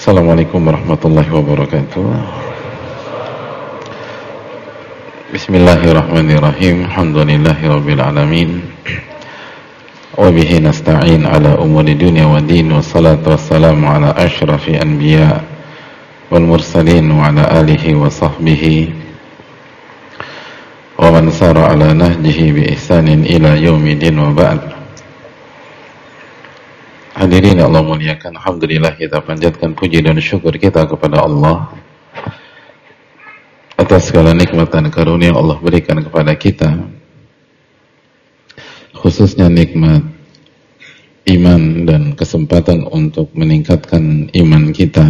Assalamualaikum warahmatullahi wabarakatuh. Bismillahirrahmanirrahim. Alhamdulillahirabbil alamin. Wa bihi nasta'in ala umuri dunya wa din. Wassalatu wassalamu ala asyrafil anbiya wal mursalin wa ala alihi wa sahbihi wa man sara ala nahjihi bi ihsanin ila yaumidin wa ba'd. Hadirin Allah muliakan, alhamdulillah kita panjatkan puji dan syukur kita kepada Allah atas segala nikmat dan karunia yang Allah berikan kepada kita, khususnya nikmat iman dan kesempatan untuk meningkatkan iman kita,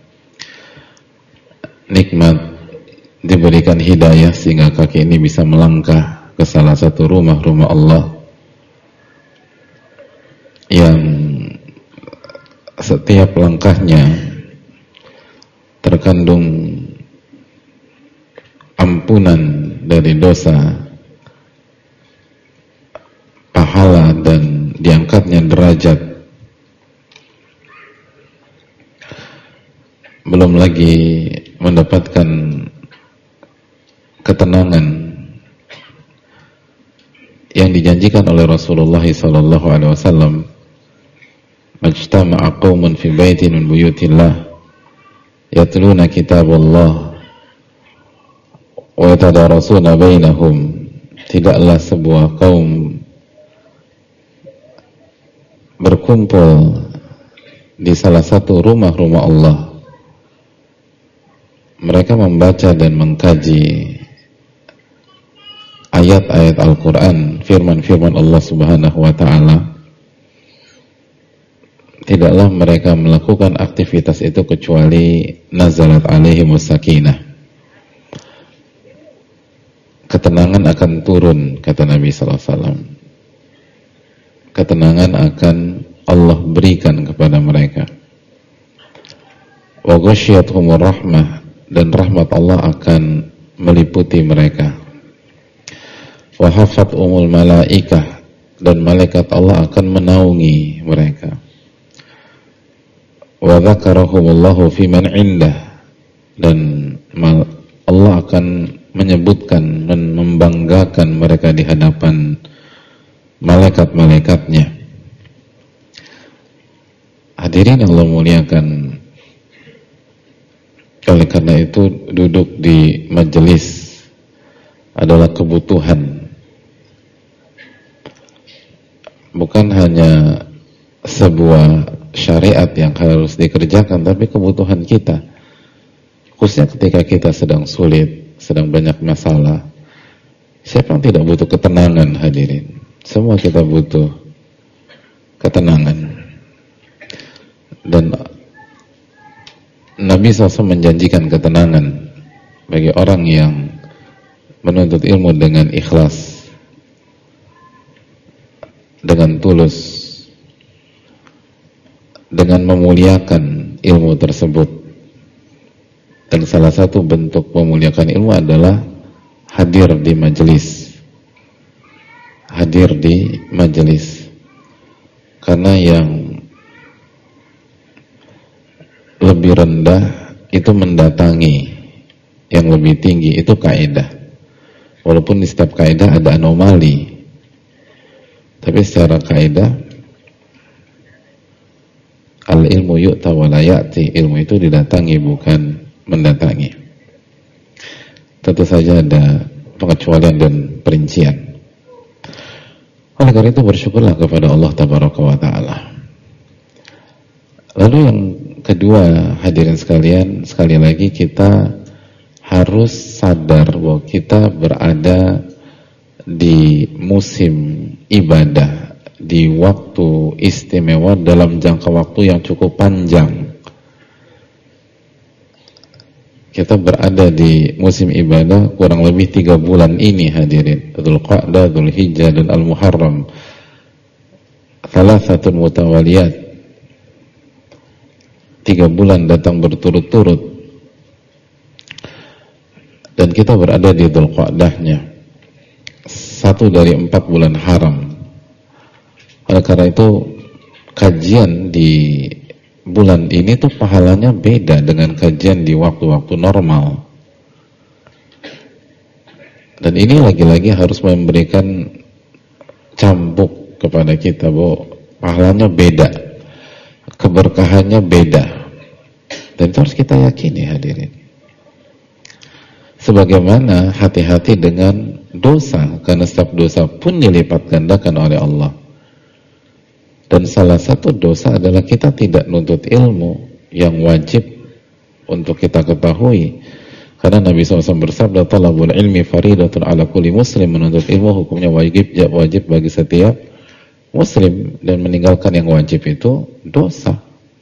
nikmat diberikan hidayah sehingga kaki ini bisa melangkah ke salah satu rumah-rumah Allah yang setiap langkahnya terkandung ampunan dari dosa, pahala, dan diangkatnya derajat. Belum lagi mendapatkan ketenangan yang dijanjikan oleh Rasulullah SAW. Majtama'a qaumun fi baitin min buyutillah yatluna kitaballah wa yatadarasuna bainahum. Tidaklah sebuah kaum berkumpul di salah satu rumah-rumah Allah, mereka membaca dan mengkaji ayat-ayat Al-Quran, firman-firman Allah Subhanahu wa ta'ala. Tidaklah mereka melakukan aktivitas itu kecuali nazalat alaihimus sakinah, ketenangan akan turun, kata Nabi SAW. Ketenangan akan Allah berikan kepada mereka. Wa ghasyiyatuhumur rahmah, dan rahmat Allah akan meliputi mereka. Wa hafathumul malaikah, dan malaikat Allah akan menaungi mereka. Wa dzakarahumullahu fi man indah, dan Allah akan menyebutkan dan membanggakan mereka di hadapan malaikat-malaikatnya. Hadirin Allah muliakan, oleh karena itu duduk di majelis adalah kebutuhan, bukan hanya sebuah syariat yang harus dikerjakan, tapi kebutuhan kita, khususnya ketika kita sedang sulit, sedang banyak masalah. Siapa yang tidak butuh ketenangan, hadirin? Semua kita butuh ketenangan. Dan Nabi SAW menjanjikan ketenangan bagi orang yang menuntut ilmu dengan ikhlas, dengan tulus, dengan memuliakan ilmu tersebut. Dan salah satu bentuk memuliakan ilmu adalah hadir di majelis. Hadir di majelis. Karena yang lebih rendah itu mendatangi yang lebih tinggi, itu kaidah. Walaupun di setiap kaidah ada anomali, tapi secara kaidah al-ilmu yu'ta wa la ya'ti, ilmu itu didatangi bukan mendatangi. Tentu saja ada pengecualian dan perincian. Oleh karena itu bersyukurlah kepada Allah Tabaraka wa Ta'ala. Lalu yang kedua, hadirin sekalian, sekali lagi kita harus sadar bahwa kita berada di musim ibadah, di waktu istimewa dalam jangka waktu yang cukup panjang. Kita berada di musim ibadah kurang lebih 3 bulan ini, hadirin. Dzulqa'dah, Dzulhijjah, dan Al-Muharram. Thalathatun mutawaliyat. 3 bulan datang berturut-turut. Dan kita berada di Dzulqa'dahnya, 1 dari 4 bulan haram. Oleh karena itu kajian di bulan ini tuh pahalanya beda dengan kajian di waktu-waktu normal. Dan ini lagi-lagi harus memberikan cambuk kepada kita bahwa pahalanya beda, keberkahannya beda. Dan itu harus kita yakini, hadirin. Sebagaimana hati-hati dengan dosa, karena setiap dosa pun dilipat gandakan oleh Allah. Dan salah satu dosa adalah kita tidak nuntut ilmu yang wajib untuk kita ketahui. Karena Nabi SAW bersabda, talabul ilmi faridatun ala kulli muslim, menuntut ilmu hukumnya wajib bagi setiap muslim, dan meninggalkan yang wajib itu dosa.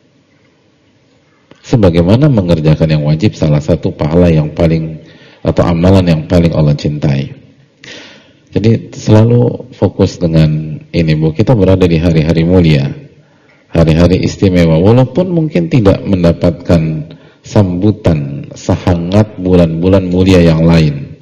Sebagaimana mengerjakan yang wajib salah satu pahala yang paling, atau amalan yang paling Allah cintai. Jadi selalu fokus dengan ini, Bu. Kita berada di hari-hari mulia, hari-hari istimewa, walaupun mungkin tidak mendapatkan sambutan sehangat bulan-bulan mulia yang lain.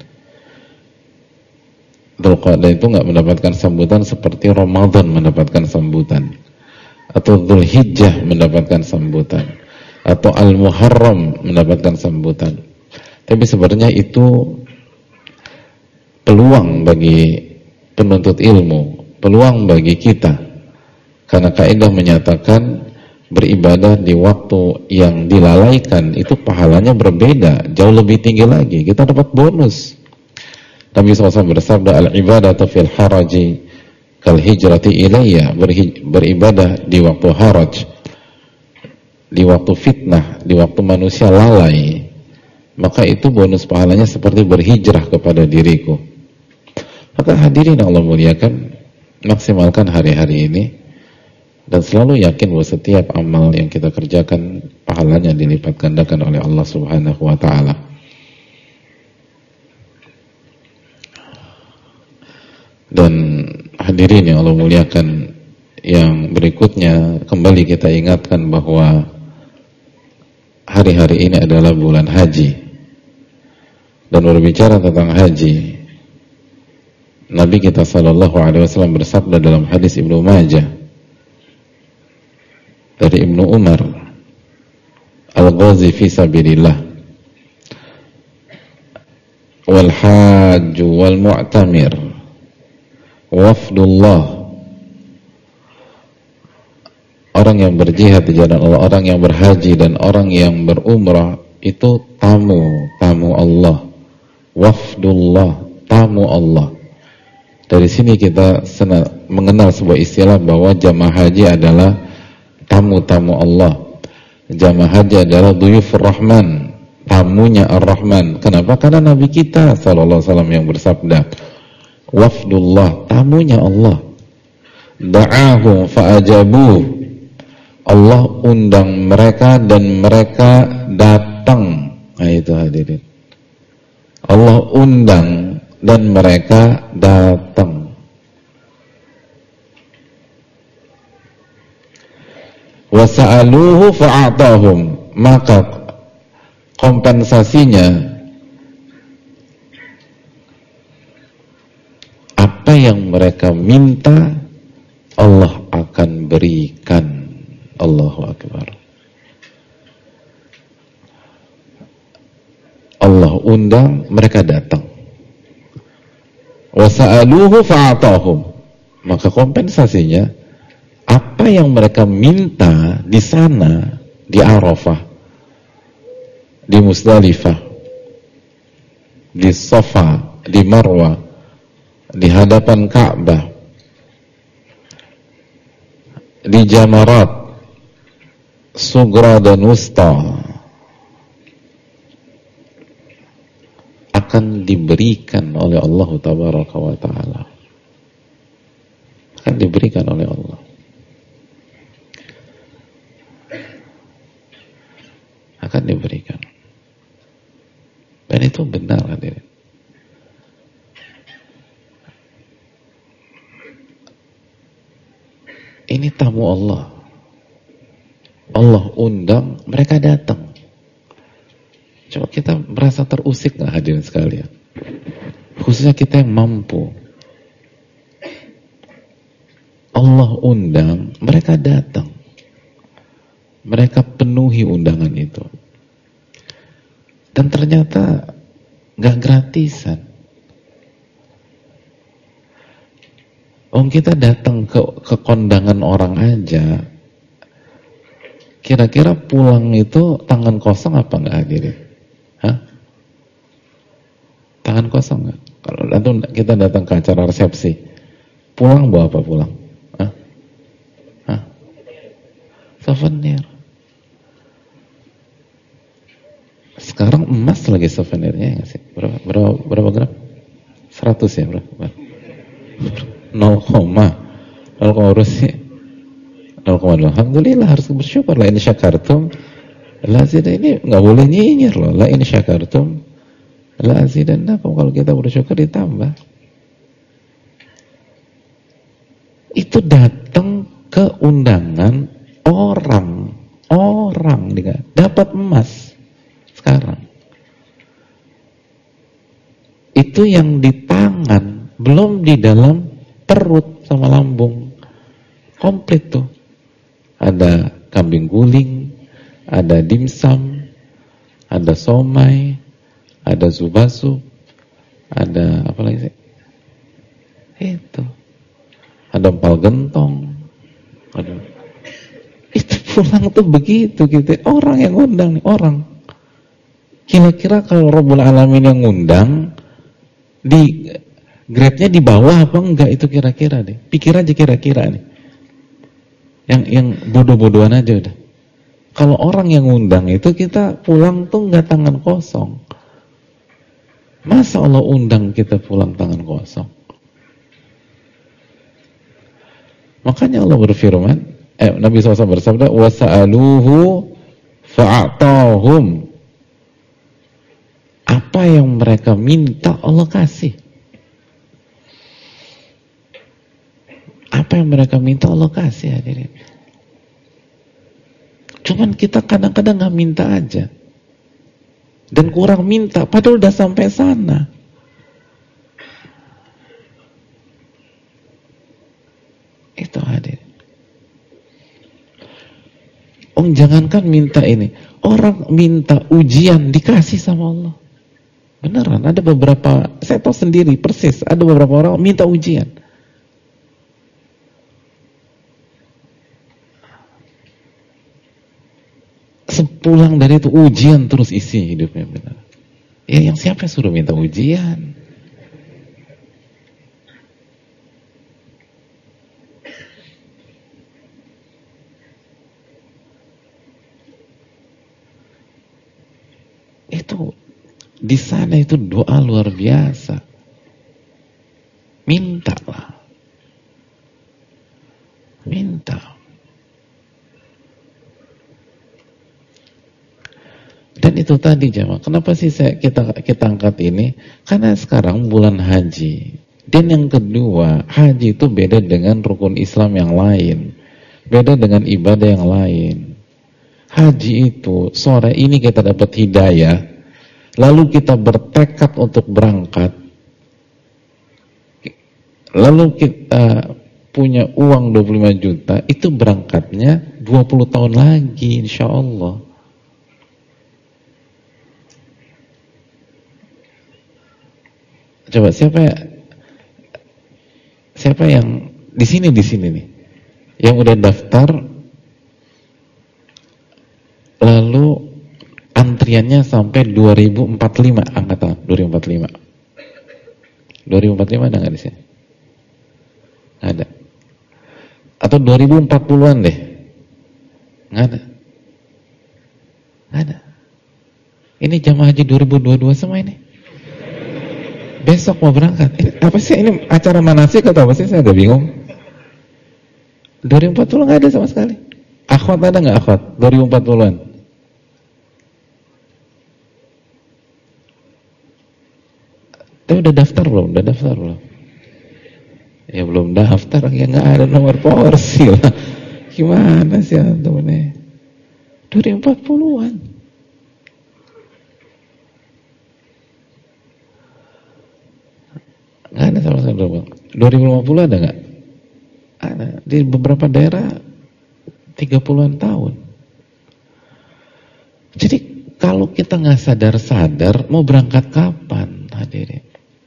Dzulqa'dah itu nggak mendapatkan sambutan seperti Ramadan mendapatkan sambutan, atau Dzulhijjah mendapatkan sambutan, atau Al-Muharram mendapatkan sambutan. Tapi sebenarnya itu peluang bagi penuntut ilmu, peluang bagi kita, karena kaidah menyatakan beribadah di waktu yang dilalaikan itu pahalanya berbeda, jauh lebih tinggi lagi, kita dapat bonus. Nabi SAW bersabda, al-ibadatu fil haraji kal hijrati ilayya, beribadah di waktu haraj, di waktu fitnah, di waktu manusia lalai, maka itu bonus pahalanya seperti berhijrah kepada diriku. Maka hadirin Allah muliakan, maksimalkan hari-hari ini, dan selalu yakin bahwa setiap amal yang kita kerjakan pahalanya dilipat gandakan oleh Allah Subhanahu wa taala. Dan hadirin yang Allah muliakan, yang berikutnya kembali kita ingatkan bahwa hari-hari ini adalah bulan haji. Dan berbicara tentang haji, Nabi kita SAW bersabda dalam hadis Ibnu Majah dari Ibnu Umar, al-ghazi fi sabilillah wal hajj wal mu'tamir wafdullah, orang yang berjihad di jalan Allah, orang yang berhaji dan orang yang berumrah itu tamu Allah. Wafdullah, tamu Allah. Dari sini kita mengenal sebuah istilah bahwa jamaah haji adalah tamu-tamu Allah. Jamaah haji adalah duyufur rahman, tamunya ar-Rahman. Kenapa? Karena Nabi kita SAW yang bersabda, wafdullah, tamunya Allah. Da'ahum fa'ajabuh, Allah undang mereka dan mereka datang. Nah itu hadirin, Allah undang dan mereka datang. Wasa'aluhu fa'atahum, maka kompensasinya apa yang mereka minta Allah akan berikan. Allahu Akbar. Allah undang, mereka datang. Wasa'aluhu fa'atahum, maka kompensasinya apa yang mereka minta di sana, di Arafah, di Musdalifah, di Safa, di Marwah, di hadapan Ka'bah, di Jamarat Sugra dan Wusta, akan diberikan oleh Allah Tabaraka wa Ta'ala. Akan diberikan oleh Allah. Akan diberikan. Dan itu benar, hadirin. Ini tamu Allah. Allah undang, mereka datang. Coba kita merasa terusik nggak, hadirin sekalian? Khususnya kita yang mampu. Allah undang, mereka datang. Mereka penuhi undangan itu. Dan ternyata gak gratisan. Kita datang ke kondangan orang aja, kira-kira pulang itu tangan kosong apa nggak hadirin? Hah? Tangan kosong nggak? Kalau kita datang ke acara resepsi, pulang bawa apa pulang? Hah? Hah? Souvenir. Sekarang emas lagi souvenirnya nggak sih? Berapa gram? 100 ya berapa? 0, urus sih 0,2. Alhamdulillah, harus bersyukur. La in syakartum la azidannakum. Ini nggak boleh nyinyir loh. La in syakartum la azidannakum. Kalau kita bersyukur ditambah. Itu datang ke undangan orang dapat emas sekarang. Itu yang di tangan, belum di dalam perut sama lambung. Komplit tuh. Ada kambing guling, ada dimsum, ada somai, ada zubasu, ada apa lagi sih? Itu. Ada empal gentong. Itu pulang tuh begitu gitu. Orang yang ngundang nih, orang. Kira-kira kalau Rabbul Alamin yang ngundang, di grade-nya di bawah apa enggak itu kira-kira deh. Pikir aja kira-kira nih. Yang bodoh-bodohan aja udah. Kalau orang yang ngundang itu kita pulang tuh enggak tangan kosong. Masa Allah undang kita pulang tangan kosong? Makanya Allah berfirman, Nabi SAW bersabda, "Wasa'aluhu fa'atahum." Apa yang mereka minta Allah kasih. Apa yang mereka minta Allah kasih, hadirin. Cuman kita kadang-kadang gak minta aja. Dan kurang minta, padahal udah sampai sana. Itu hadirin. Jangankan minta ini. Orang minta ujian dikasih sama Allah. Beneran, ada beberapa, saya tahu sendiri persis, ada beberapa orang minta ujian. Sepulang dari itu ujian terus isi hidupnya, benar. Ya, yang siapa yang suruh minta ujian? Itu di sana itu doa luar biasa. Mintalah. Minta. Dan itu tadi jemaah. Kenapa sih kita angkat ini? Karena sekarang bulan haji. Dan yang kedua, haji itu beda dengan rukun Islam yang lain. Beda dengan ibadah yang lain. Haji itu sore ini kita dapat hidayah. Lalu kita bertekad untuk berangkat, lalu kita punya uang 25 juta, itu berangkatnya 20 tahun lagi insya Allah. Coba siapa yang di sini nih, yang udah daftar, lalu antriannya sampai 2045 angkatan 2045. 2045 ada nggak di sini? Nggak ada. Atau 2040-an deh? Nggak ada. Nggak ada. Ini jamaah haji 2022 semua ini. Besok mau berangkat. Ini apa sih ini acara manasik atau apa sih? Saya agak bingung. 2040 nggak ada sama sekali. Akhwat ada nggak akhwat? 2040-an? Tapi udah daftar belum? Udah daftar belum? Ya belum daftar, ya nggak ada nomor porsi lah. Gimana sih antum ini? 2040-an. Nggak ada sama sekali. 2050 ada nggak? Ada. Di beberapa daerah 30-an tahun. Kalau kita nggak sadar-sadar, mau berangkat kapan, hadirin?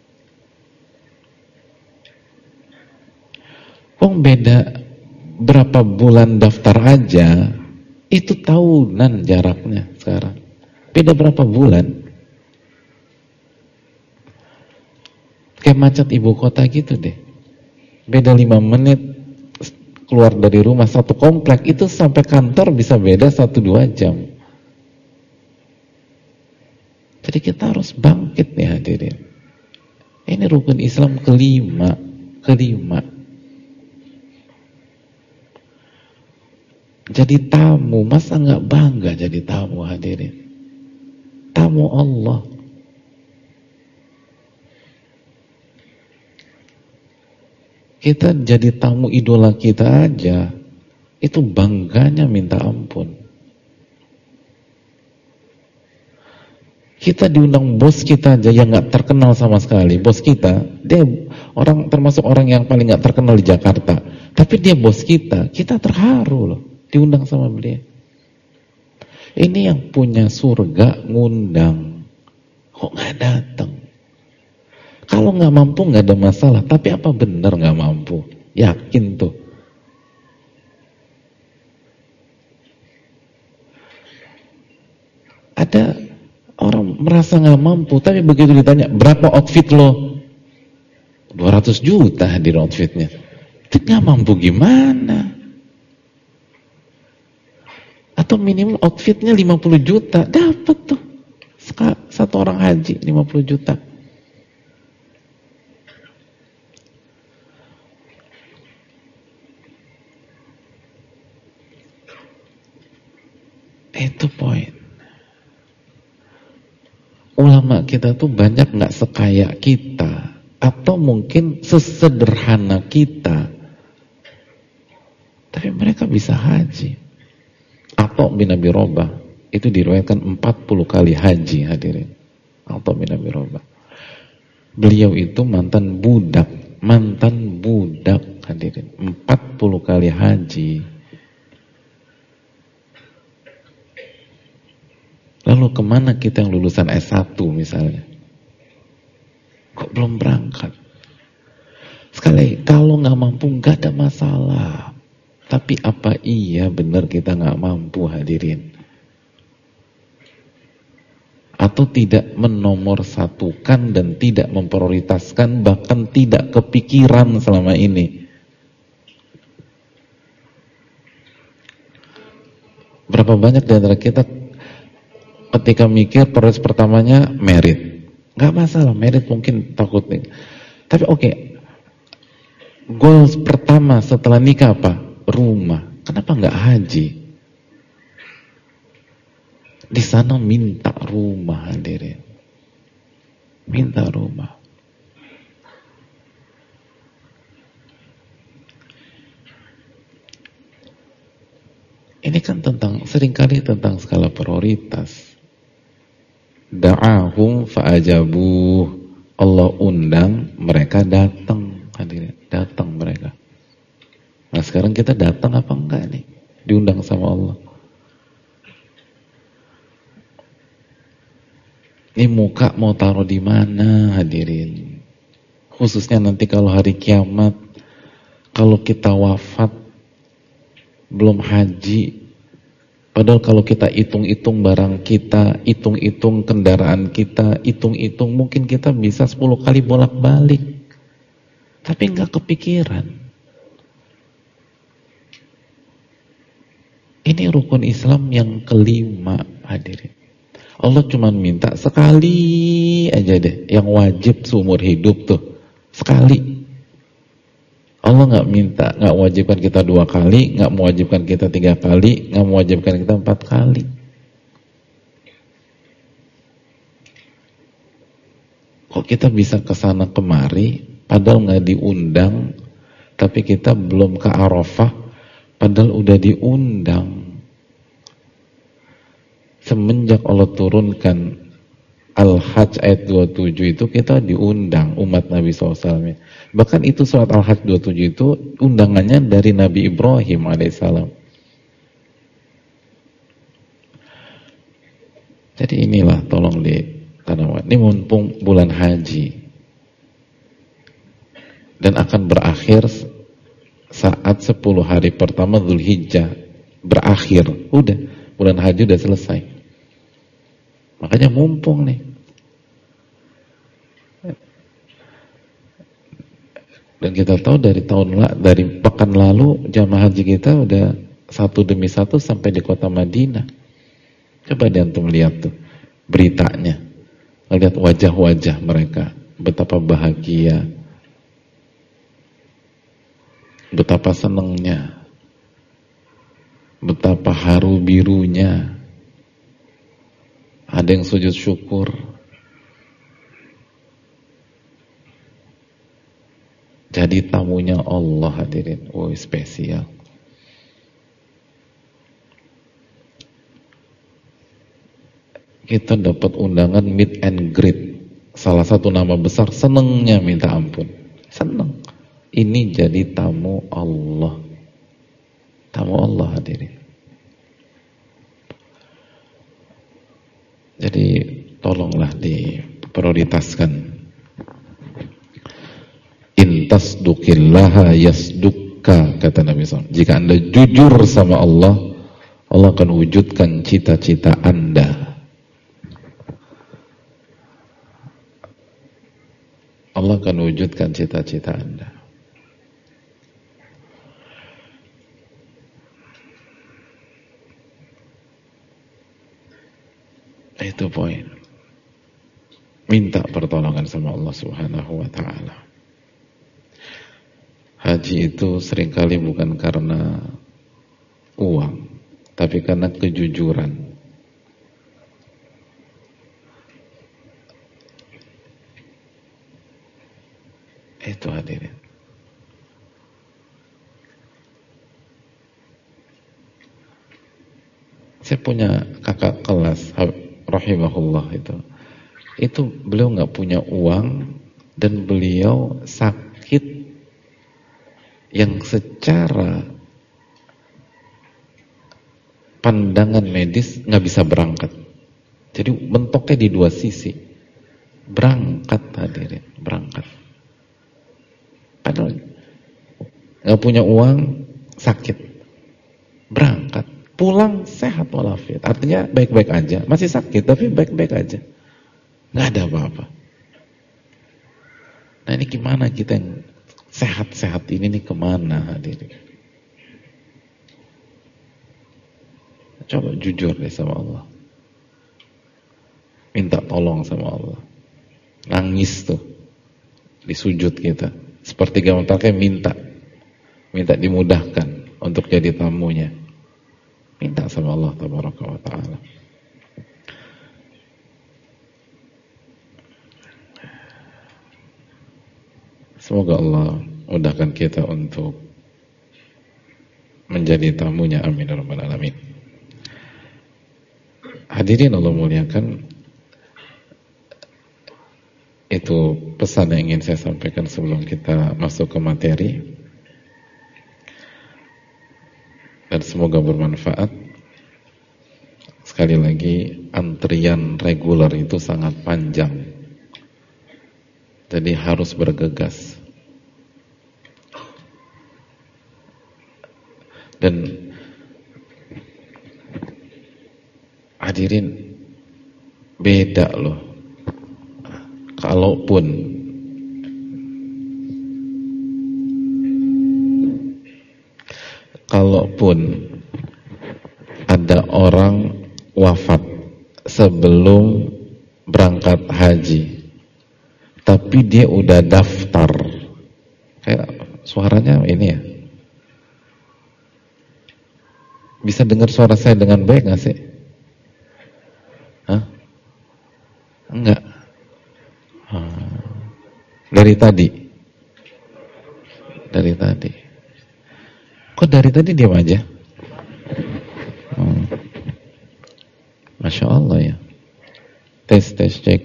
Beda berapa bulan daftar aja, itu tahunan jaraknya sekarang. Beda berapa bulan. Kayak macet ibu kota gitu deh. Beda 5 menit keluar dari rumah satu komplek, itu sampai kantor bisa beda 1-2 jam. Jadi kita harus bangkit nih hadirin. Ini rukun Islam kelima. Jadi tamu, masa nggak bangga jadi tamu hadirin? Tamu Allah. Kita jadi tamu idola kita aja, itu bangganya minta ampun. Kita diundang bos kita aja yang nggak terkenal sama sekali. Bos kita, dia termasuk orang yang paling nggak terkenal di Jakarta. Tapi dia bos kita terharu loh, diundang sama beliau. Ini yang punya surga ngundang, kok nggak datang? Kalau nggak mampu nggak ada masalah. Tapi apa benar nggak mampu? Yakin tuh. Ada orang merasa nggak mampu, tapi begitu ditanya berapa outfit lo, 200 juta hadir outfitnya. Itu nggak mampu gimana? Atau minimum outfitnya 50 juta, dapat tuh satu orang haji 50 juta. Itu poin. Ulama kita tuh banyak nggak sekaya kita, atau mungkin sesederhana kita, tapi mereka bisa haji. Atha bin Abi Rabah itu diriwayatkan 40 kali haji hadirin. Atha bin Abi Rabah, beliau itu mantan budak hadirin, 40 kali haji. Lalu kemana kita yang lulusan S1 misalnya? Kok belum berangkat? Sekali, kalau nggak mampu nggak ada masalah. Tapi apa iya benar kita nggak mampu hadirin? Atau tidak menomorsatukan dan tidak memprioritaskan, bahkan tidak kepikiran selama ini? Berapa banyak di antara kita ketika mikir prioritas pertamanya merit, nggak masalah, merit mungkin takut nih. Tapi oke, goals pertama setelah nikah apa? Rumah. Kenapa nggak haji? Di sana minta rumah hadirin, minta rumah. Ini kan seringkali tentang skala prioritas. Da'ahum fa'ajabuh, Allah undang, mereka datang hadirin, datang mereka. Nah sekarang kita datang apa enggak nih? Diundang sama Allah. Ini muka mau taruh di mana hadirin? Khususnya nanti kalau hari kiamat, kalau kita wafat belum haji. Padahal kalau kita hitung-hitung barang kita, hitung-hitung kendaraan kita, hitung-hitung mungkin kita bisa 10 kali bolak-balik. Tapi nggak kepikiran. Ini rukun Islam yang kelima hadirin. Allah cuma minta sekali aja deh, yang wajib seumur hidup tuh. Sekali. Allah nggak minta, nggak mewajibkan kita 2 kali, nggak mewajibkan kita 3 kali, nggak mewajibkan kita 4 kali. Kok kita bisa kesana kemari, padahal nggak diundang, tapi kita belum ke Arafah, padahal udah diundang. Semenjak Allah turunkan Al-Hajj ayat 27 itu kita diundang umat Nabi SAW. Bahkan itu surat Al-Hajj 27 itu undangannya dari Nabi Ibrahim AS. Jadi inilah tolong ditanamkan. Ini mumpung bulan haji dan akan berakhir saat 10 hari pertama Dzulhijjah berakhir. Udah, bulan haji udah selesai. Makanya mumpung nih. Dan kita tahu dari pekan lalu jamaah haji kita udah satu demi satu sampai di kota Madinah. Coba diantum lihat tuh beritanya, lihat wajah-wajah mereka, betapa bahagia, betapa senangnya, betapa haru birunya. Ada yang sujud syukur. Jadi tamunya Allah, hadirin. Oh, spesial. Kita dapat undangan meet and greet. Salah satu nama besar, senengnya minta ampun. Seneng. Ini jadi tamu Allah. Tamu Allah, hadirin. Jadi tolonglah diprioritaskan. Intasdukillaha yasdukka, kata Nabi SAW. Jika Anda jujur sama Allah, Allah akan wujudkan cita-cita Anda. Allah akan wujudkan cita-cita Anda. Itu poin. Minta pertolongan sama Allah Subhanahu wa ta'ala. Haji itu seringkali bukan karena uang, tapi karena kejujuran. Itu hadirin. Saya punya kakak kelas, rahimahullah itu beliau nggak punya uang dan beliau sakit yang secara pandangan medis nggak bisa berangkat. Jadi mentoknya di dua sisi. Berangkat, hadirin, berangkat. Padahal nggak punya uang, sakit, berangkat, pulang sehat walafiat. Artinya baik-baik aja, masih sakit tapi baik-baik aja, nggak ada apa-apa. Nah ini gimana kita yang sehat-sehat ini nih kemana, hadirin? Coba jujur deh sama Allah, minta tolong sama Allah, nangis tuh di sujud kita. Sepertiga mentoknya minta dimudahkan untuk jadi tamunya. Minta sama Allah tabaraka wa ta'ala. Semoga Allah mudahkan kita untuk menjadi tamunya. Amin ya rabbal alamin. Hadirin Allah muliakan, itu pesan yang ingin saya sampaikan sebelum kita masuk ke materi. Dan semoga bermanfaat. Sekali lagi, antrian reguler itu sangat panjang. Jadi harus bergegas. Dan hadirin, beda loh. Kalaupun ada orang wafat sebelum berangkat haji, tapi dia udah daftar, kayak suaranya ini ya, bisa dengar suara saya dengan baik gak sih? Hah? Enggak. Dari tadi. Kok dari tadi diam aja? Masya Allah ya. Tes cek.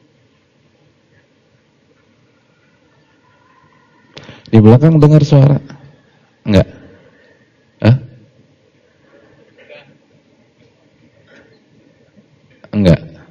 Di belakang dengar suara? Enggak? Hah? Enggak?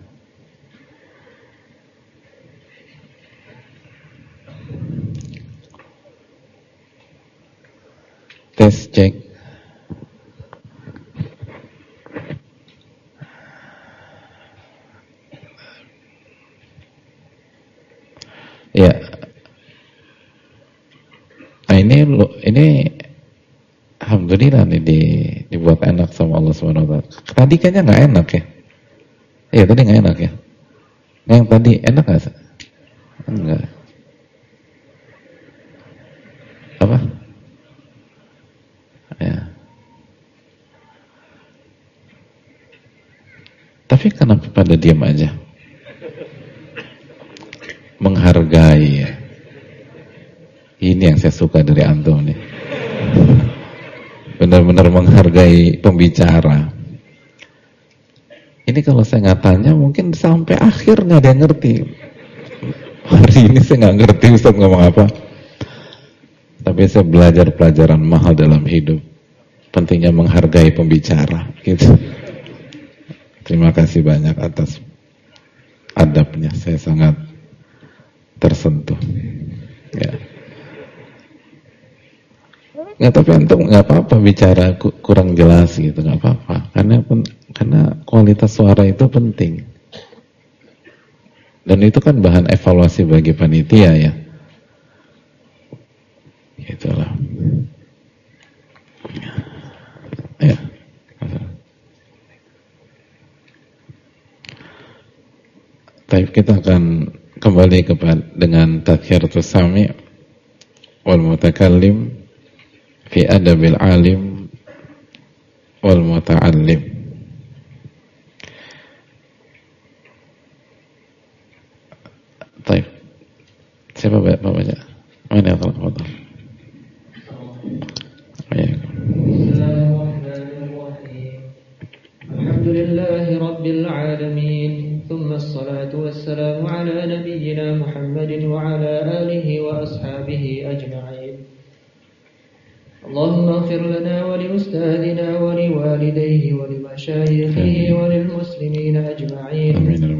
ini alhamdulillah nih dibuat enak sama Allah Subhanahu wa taala. Tadi kayaknya nggak enak ya. Iya, tadi nggak enak ya. Yang tadi enak nggak? Enggak. Apa? Ya. Tapi kenapa pada diam aja? Menghargai ya. Ini yang saya suka dari antum nih. Benar-benar menghargai pembicara. Ini kalau saya nggak tanya mungkin sampai akhir nggak ada yang ngerti. Hari ini saya nggak ngerti Ustaz ngomong apa. Tapi saya belajar pelajaran mahal dalam hidup. Pentingnya menghargai pembicara. Gitu. Terima kasih banyak atas adabnya. Saya sangat tersentuh. Ya. Nggak, tapi antum nggak apa-apa bicara kurang jelas gitu, nggak apa-apa. Karena kualitas suara itu penting. Dan itu kan bahan evaluasi bagi panitia ya. Itulah. Ya. Tapi kita akan kembali dengan tadhkiratus sami' wal mutakallim fi adabil alim wal muta'allim. Baik. Siapa baca? Mana yang telah foto? Alhamdulillahi Rabbil Alamin. Thumma assalatu wassalamu ala nabiyyina Muhammadin wa ala alihi wa ashabihi ajma'in. اللهم اغفر لنا ولأستاذنا ولوالديه ولمشايخه وللمسلمين أجمعين.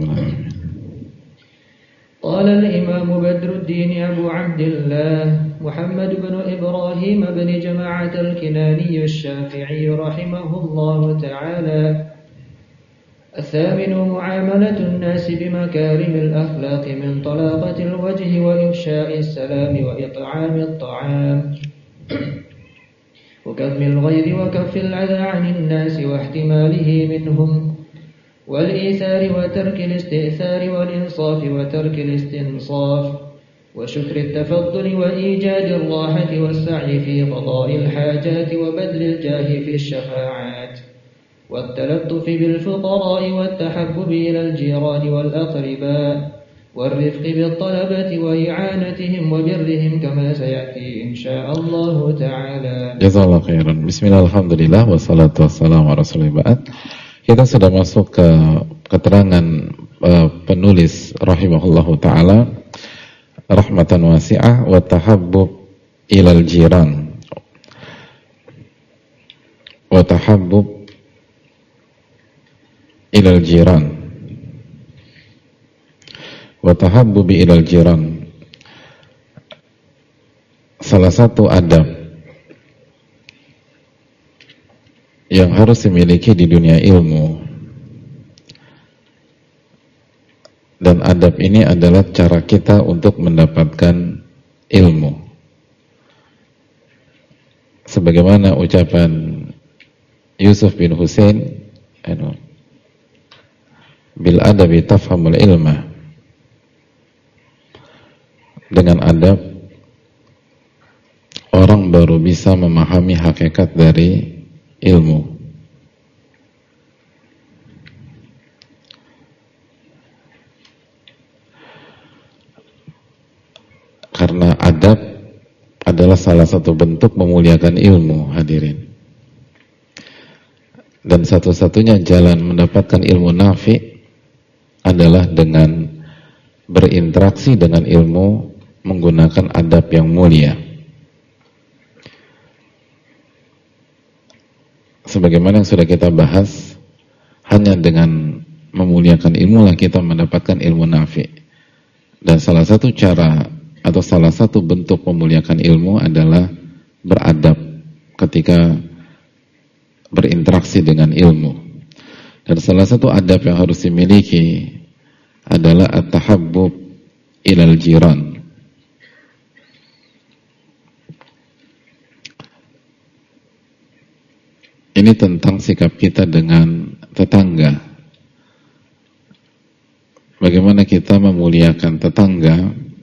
قال الإمام بدر الدين أبو عبد الله محمد بن إبراهيم بن جماعة الكناني الشافعي رحمه الله تعالى: الثامن معاملة الناس بمكارم الأخلاق من طلاقة الوجه وإفشاء السلام وإطعام الطعام وكظم الغيظ وكف الأذى عن الناس واحتماله منهم والإيثار وترك الاستئثار والإنصاف وترك الاستنصاف وشكر التفضل وإيجاد الراحة والسعي في قضاء الحاجات وبذل الجاه في الشفاعات والتلطف بالفقراء والتحبب إلى الجيران والأقرباء والرفق بالطلبة وإعانتهم وبرهم كما سيأتي إن شاء الله تعالى. Jazakallah khairan. Bismillah, alhamdulillah, wassalatu wassalamu ala rasulillah. Kita sudah masuk ke keterangan penulis rahimahullahu ta'ala, rahmatan wasi'ah wa tahabbub ilal jiran wa tahabbub ilal jiran wa tahabbubi ilal jiran. Salah satu adab yang harus dimiliki di dunia ilmu, dan adab ini adalah cara kita untuk mendapatkan ilmu, sebagaimana ucapan Yusuf bin Husain, bil adabi tafhamul ilma. Dengan adab orang baru bisa memahami hakikat dari ilmu. Karena adab adalah salah satu bentuk memuliakan ilmu, hadirin. Dan satu-satunya jalan mendapatkan ilmu nafi adalah dengan berinteraksi dengan ilmu menggunakan adab yang mulia. Sebagaimana yang sudah kita bahas, hanya dengan memuliakan ilmu lah kita mendapatkan ilmu nafi. Dan salah satu cara atau salah satu bentuk memuliakan ilmu adalah beradab ketika berinteraksi dengan ilmu. Dan salah satu adab yang harus dimiliki adalah at-tahabbub ilal jiran. ini tentang sikap kita dengan tetangga. Bagaimana kita memuliakan tetangga,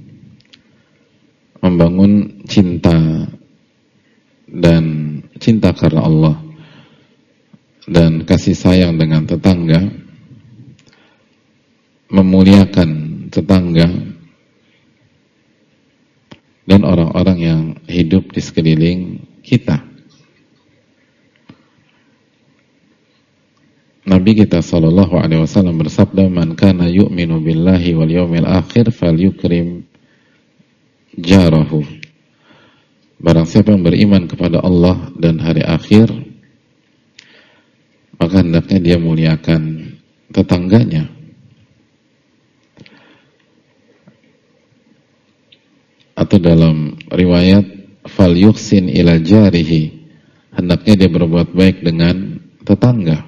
membangun cinta dan cinta karena Allah dan kasih sayang dengan tetangga, memuliakan tetangga dan orang-orang yang hidup di sekeliling kita. Nabi kita sallallahu alaihi wasallam bersabda, "Man kana yu'minu billahi wal yawmil akhir falyukrim jarahu." Barang siapa yang beriman kepada Allah dan hari akhir, maka hendaknya dia muliakan tetangganya. Atau dalam riwayat, falyuhsin ila jarihi, hendaknya dia berbuat baik dengan tetangga.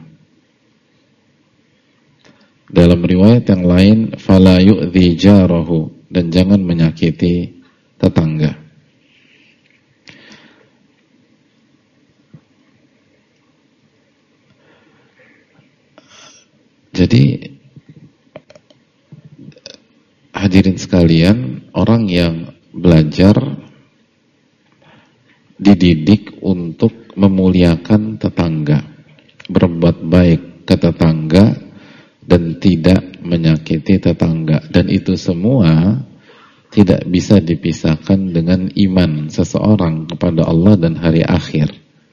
Dalam riwayat yang lain, fala yu'dhi jarahu, dan jangan menyakiti tetangga. Jadi hadirin sekalian, orang yang belajar dididik untuk memuliakan tetangga, berbuat baik ke tetangga dan tidak menyakiti tetangga, dan itu semua tidak bisa dipisahkan dengan iman seseorang kepada Allah dan hari akhir.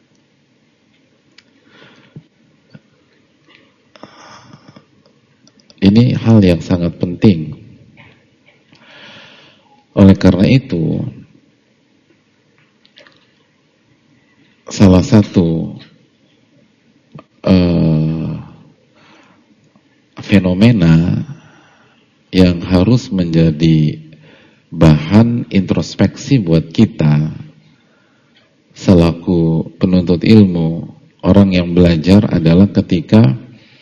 Ini hal yang sangat penting. Oleh karena itu, salah satu fenomena yang harus menjadi bahan introspeksi buat kita selaku penuntut ilmu, orang yang belajar, adalah ketika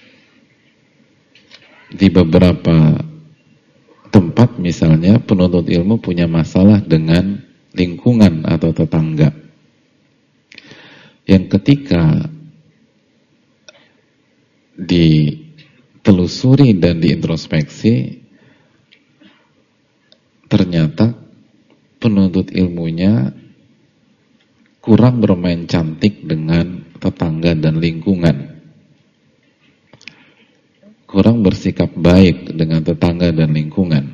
di beberapa tempat misalnya penuntut ilmu punya masalah dengan lingkungan atau tetangga, yang ketika ditelusuri dan diintrospeksi, ternyata penuntut ilmunya kurang bermain cantik dengan tetangga dan lingkungan, kurang bersikap baik dengan tetangga dan lingkungan,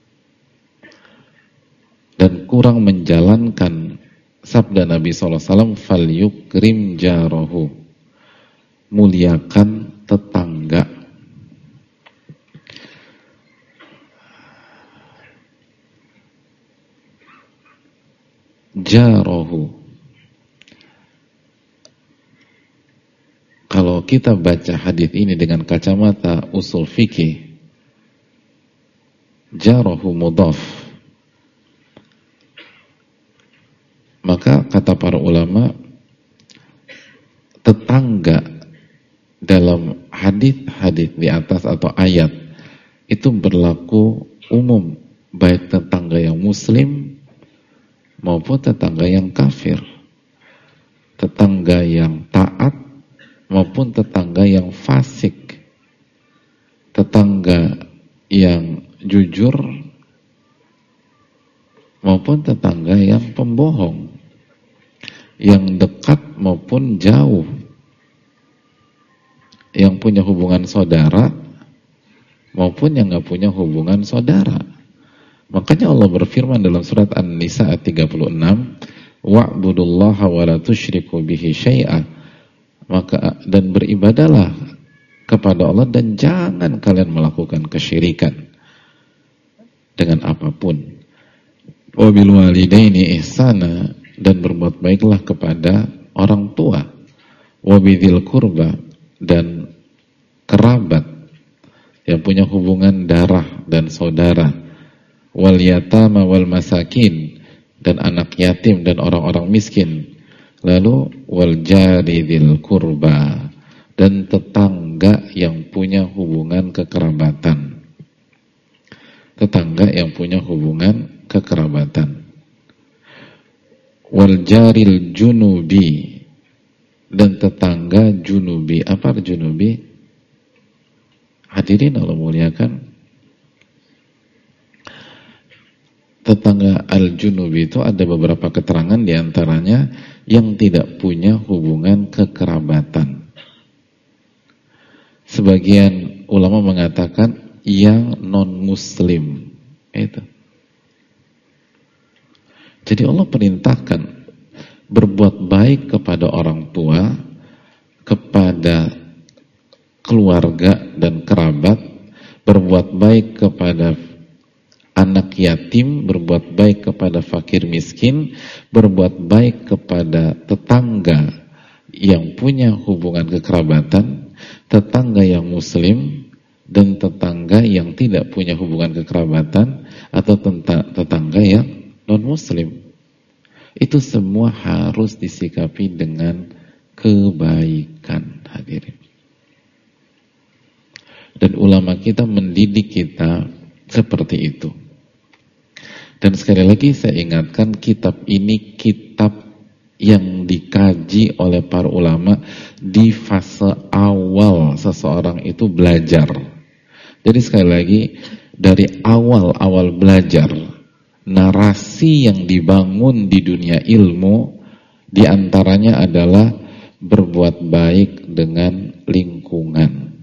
dan kurang menjalankan sabda Nabi SAW, fal yukrim jarahu, muliakan tetangga. Jarahu, kalau kita baca hadis ini dengan kacamata usul fikih, jarahu mudhaf, maka kata para ulama, tetangga dalam hadis-hadis di atas atau ayat itu berlaku umum, baik tetangga yang muslim maupun tetangga yang kafir, tetangga yang taat maupun tetangga yang fasik, tetangga yang jujur maupun tetangga yang pembohong, yang dekat maupun jauh, yang punya hubungan saudara maupun yang gak punya hubungan saudara. Makanya Allah berfirman dalam surat An-Nisa ayat 36, wa'budullaha wa la tusyriku bihi syai'a, maka dan beribadalah kepada Allah dan jangan kalian melakukan kesyirikan dengan apapun. Wa bil walidaini ihsana, dan berbuat baiklah kepada orang tua. Wa bidzil qurba, dan kerabat yang punya hubungan darah dan saudara. Wal yatama wal masakin, dan anak yatim dan orang-orang miskin. Lalu wal jari dzil qurba, dan tetangga yang punya hubungan kekerabatan. Tetangga yang punya hubungan kekerabatan. Wal jaril junubi, dan tetangga junubi. Apa junubi? Hadirin Allah muliakan, tetangga al-junubi itu ada beberapa keterangan, diantaranya yang tidak punya hubungan kekerabatan. Sebagian ulama mengatakan yang non-muslim. Itu. Jadi Allah perintahkan berbuat baik kepada orang tua, kepada keluarga dan kerabat, berbuat baik kepada anak yatim, berbuat baik kepada fakir miskin, berbuat baik kepada tetangga yang punya hubungan kekerabatan, tetangga yang muslim, dan tetangga yang tidak punya hubungan kekerabatan, atau tetangga yang non-muslim. Itu semua harus disikapi dengan kebaikan, hadirin. Dan ulama kita mendidik kita seperti itu. Dan sekali lagi saya ingatkan, kitab ini kitab yang dikaji oleh para ulama di fase awal seseorang itu belajar. Jadi sekali lagi, dari awal-awal belajar, narasi yang dibangun di dunia ilmu diantaranya adalah berbuat baik dengan lingkungan,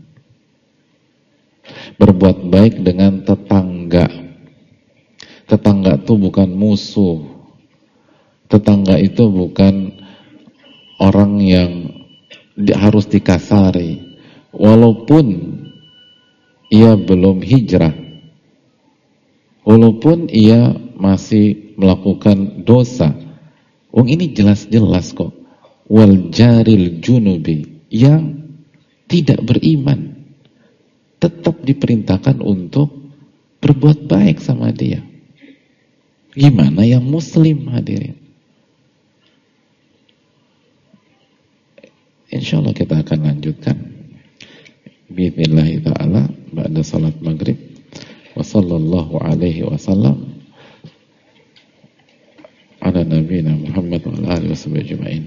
berbuat baik dengan tetangga. Tetangga itu bukan musuh, tetangga itu bukan orang yang harus dikasari, walaupun ia belum hijrah, walaupun ia masih melakukan dosa. Ini jelas-jelas kok. Wal jaril junubi, yang tidak beriman tetap diperintahkan untuk berbuat baik sama dia. Gimana yang muslim, hadirin? Insyaallah kita akan lanjutkan bi'idznillah ta'ala ba'da salat maghrib. Wa sallallahu alaihi wasallam ala nabiyina Muhammad wa ala alihi washabihi ajma'in.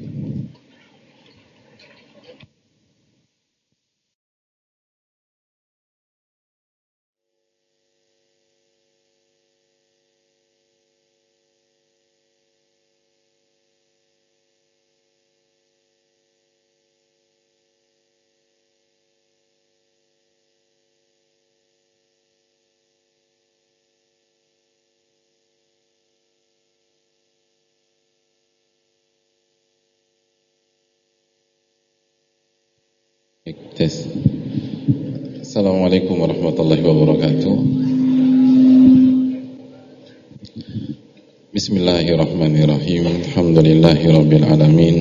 Tes. Assalamualaikum warahmatullahi wabarakatuh. Bismillahirrahmanirrahim. Alhamdulillahirabbil alamin.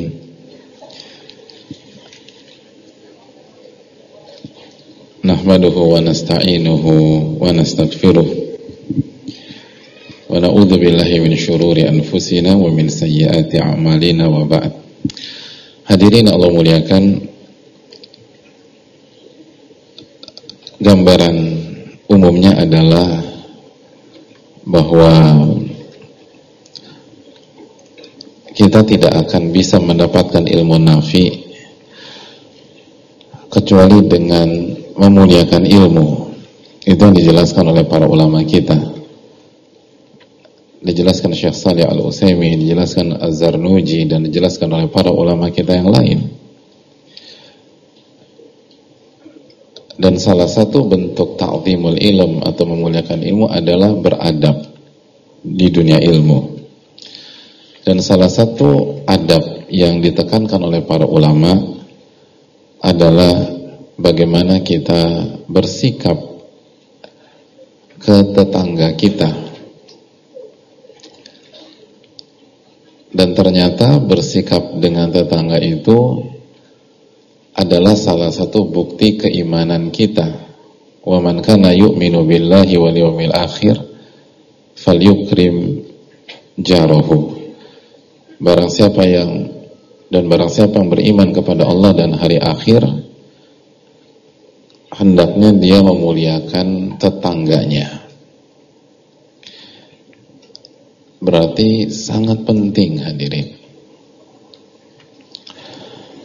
Nahmaduhu wa nasta'inuhu wa nastaghfiruh. Wa na'udzu billahi min syururi anfusina wa min sayyiati a'malina wa ba'd. Hadirin Allah muliakan, gambaran umumnya adalah bahwa kita tidak akan bisa mendapatkan ilmu nafi kecuali dengan memuliakan ilmu. Itu yang dijelaskan oleh para ulama kita. Dijelaskan Syekh Shalih Al-Utsaimin, dijelaskan Az-Zarnuji, dan dijelaskan oleh para ulama kita yang lain. Dan salah satu bentuk ta'zimul ilm atau memuliakan ilmu adalah beradab di dunia ilmu. Dan salah satu adab yang ditekankan oleh para ulama adalah bagaimana kita bersikap ke tetangga kita. Dan ternyata bersikap dengan tetangga itu adalah salah satu bukti keimanan kita. Wa man kana yu'minu billahi wal yawmil akhir falyukrim jarahu. Barang siapa yang beriman kepada Allah dan hari akhir, hendaknya dia memuliakan tetangganya. Berarti sangat penting, hadirin.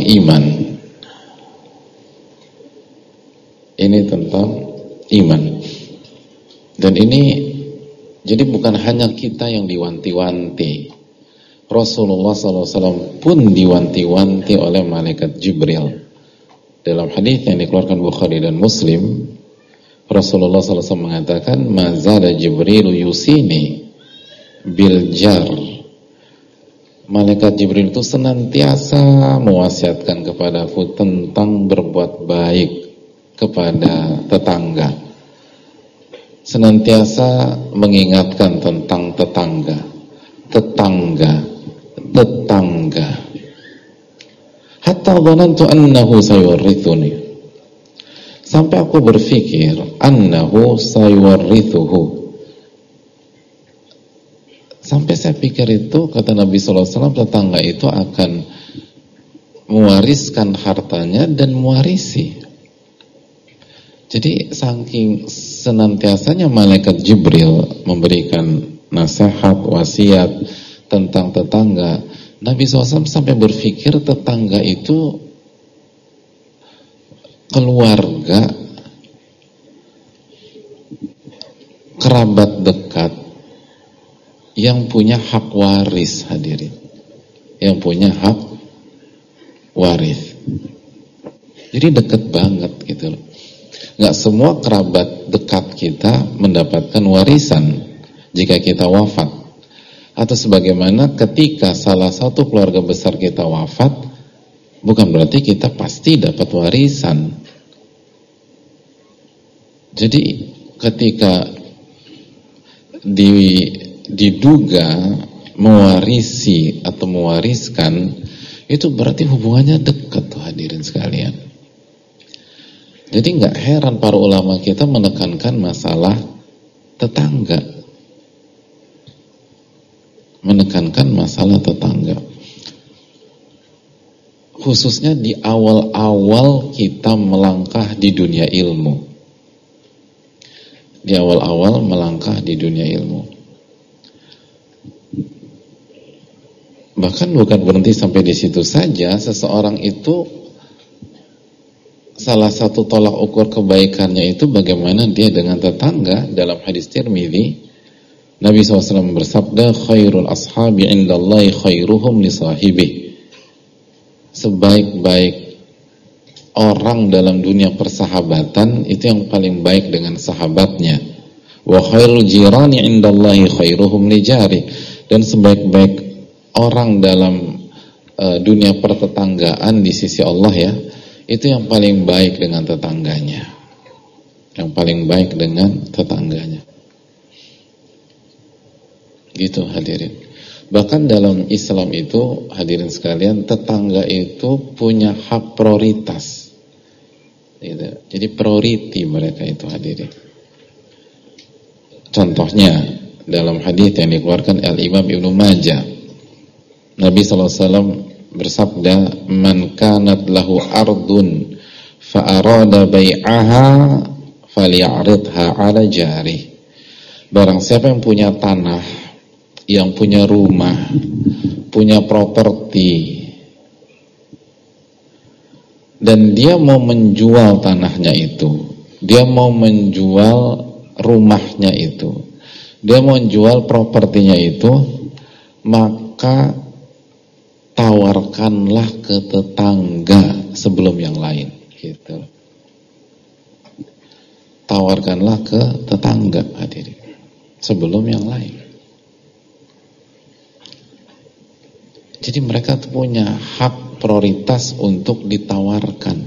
iman. Ini tentang iman. Dan ini jadi bukan hanya kita yang diwanti-wanti. Rasulullah SAW pun diwanti-wanti oleh malaikat Jibril. Dalam hadis yang dikeluarkan Bukhari dan Muslim, Rasulullah SAW mengatakan, "Mazala Jibril yusini bil jar." Malaikat Jibril itu senantiasa mewasiatkan kepadaku tentang berbuat baik kepada tetangga. Senantiasa mengingatkan tentang tetangga. Hatta dhanantu annahu sayuwarrithuni. Sampai aku berpikir annahu sayuwarrithuhu. Sampai saya pikir itu, kata Nabi SAW, tetangga itu akan mewariskan hartanya dan mewarisi. Jadi saking senantiasanya malaikat Jibril memberikan nasihat, wasiat tentang tetangga, Nabi SAW sampai berpikir tetangga itu keluarga, kerabat dekat yang punya hak waris, hadirin. Yang punya hak waris. Jadi dekat banget gitu loh. Nggak semua kerabat dekat kita mendapatkan warisan jika kita wafat. Atau sebagaimana ketika salah satu keluarga besar kita wafat, bukan berarti kita pasti dapat warisan. Jadi ketika diduga mewarisi atau mewariskan, itu berarti hubungannya dekat tuh, hadirin sekalian. Jadi nggak heran para ulama kita menekankan masalah tetangga, khususnya di awal-awal kita melangkah di dunia ilmu. Bahkan bukan berhenti sampai di situ saja. Seseorang itu, salah satu tolak ukur kebaikannya itu bagaimana dia dengan tetangga. Dalam hadis Tirmidzi, Nabi SAW bersabda, "Khairul ashabi indallahi khairuhum li sahibih." Sebaik-baik orang dalam dunia persahabatan itu yang paling baik dengan sahabatnya. Wa khairul jirani indallahi khairuhum li jari. Dan sebaik-baik orang dalam dunia pertetanggaan di sisi Allah ya, itu yang paling baik dengan tetangganya. Gitu hadirin. Bahkan dalam Islam itu, hadirin sekalian, tetangga itu punya hak prioritas. Gitu. Jadi priority mereka itu, hadirin. Contohnya dalam hadis yang dikeluarkan Al-Imam Ibnu Majah, Nabi SAW bersabda, "Man kanat lahu ardun fa arada bai'aha faly'aridha 'ala jari." Barang siapa yang punya tanah, yang punya rumah, punya properti, dan dia mau menjual tanahnya itu, dia mau menjual rumahnya itu, dia mau menjual propertinya itu, maka tawarkanlah ke tetangga sebelum yang lain, gitu. Tawarkanlah ke tetangga, hadirin, sebelum yang lain. Jadi mereka tuh punya hak prioritas untuk ditawarkan.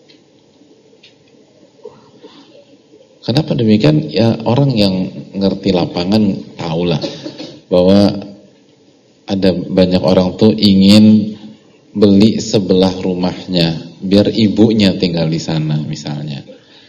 Kenapa demikian? Ya, orang yang ngerti lapangan tahulah bahwa ada banyak orang tuh ingin beli sebelah rumahnya biar ibunya tinggal di sana misalnya.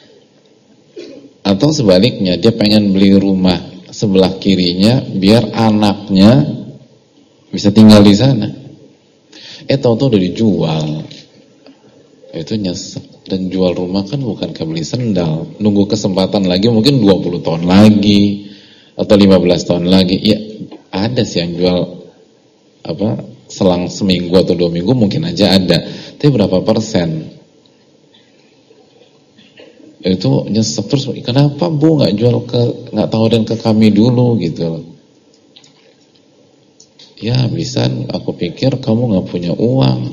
Atau sebaliknya, dia pengen beli rumah sebelah kirinya biar anaknya bisa tinggal di sana. Tahu-tahu udah dijual. Itu nyesek. Dan jual rumah kan bukan kayak beli sendal. Nunggu kesempatan lagi mungkin 20 tahun lagi atau 15 tahun lagi. Ya, ada sih yang jual selang seminggu atau 2 minggu mungkin aja ada. Itu berapa persen? Itu nyesek terus, kenapa Bu nggak tawarin ke kami dulu gitu loh. Ya bisa, aku pikir kamu nggak punya uang,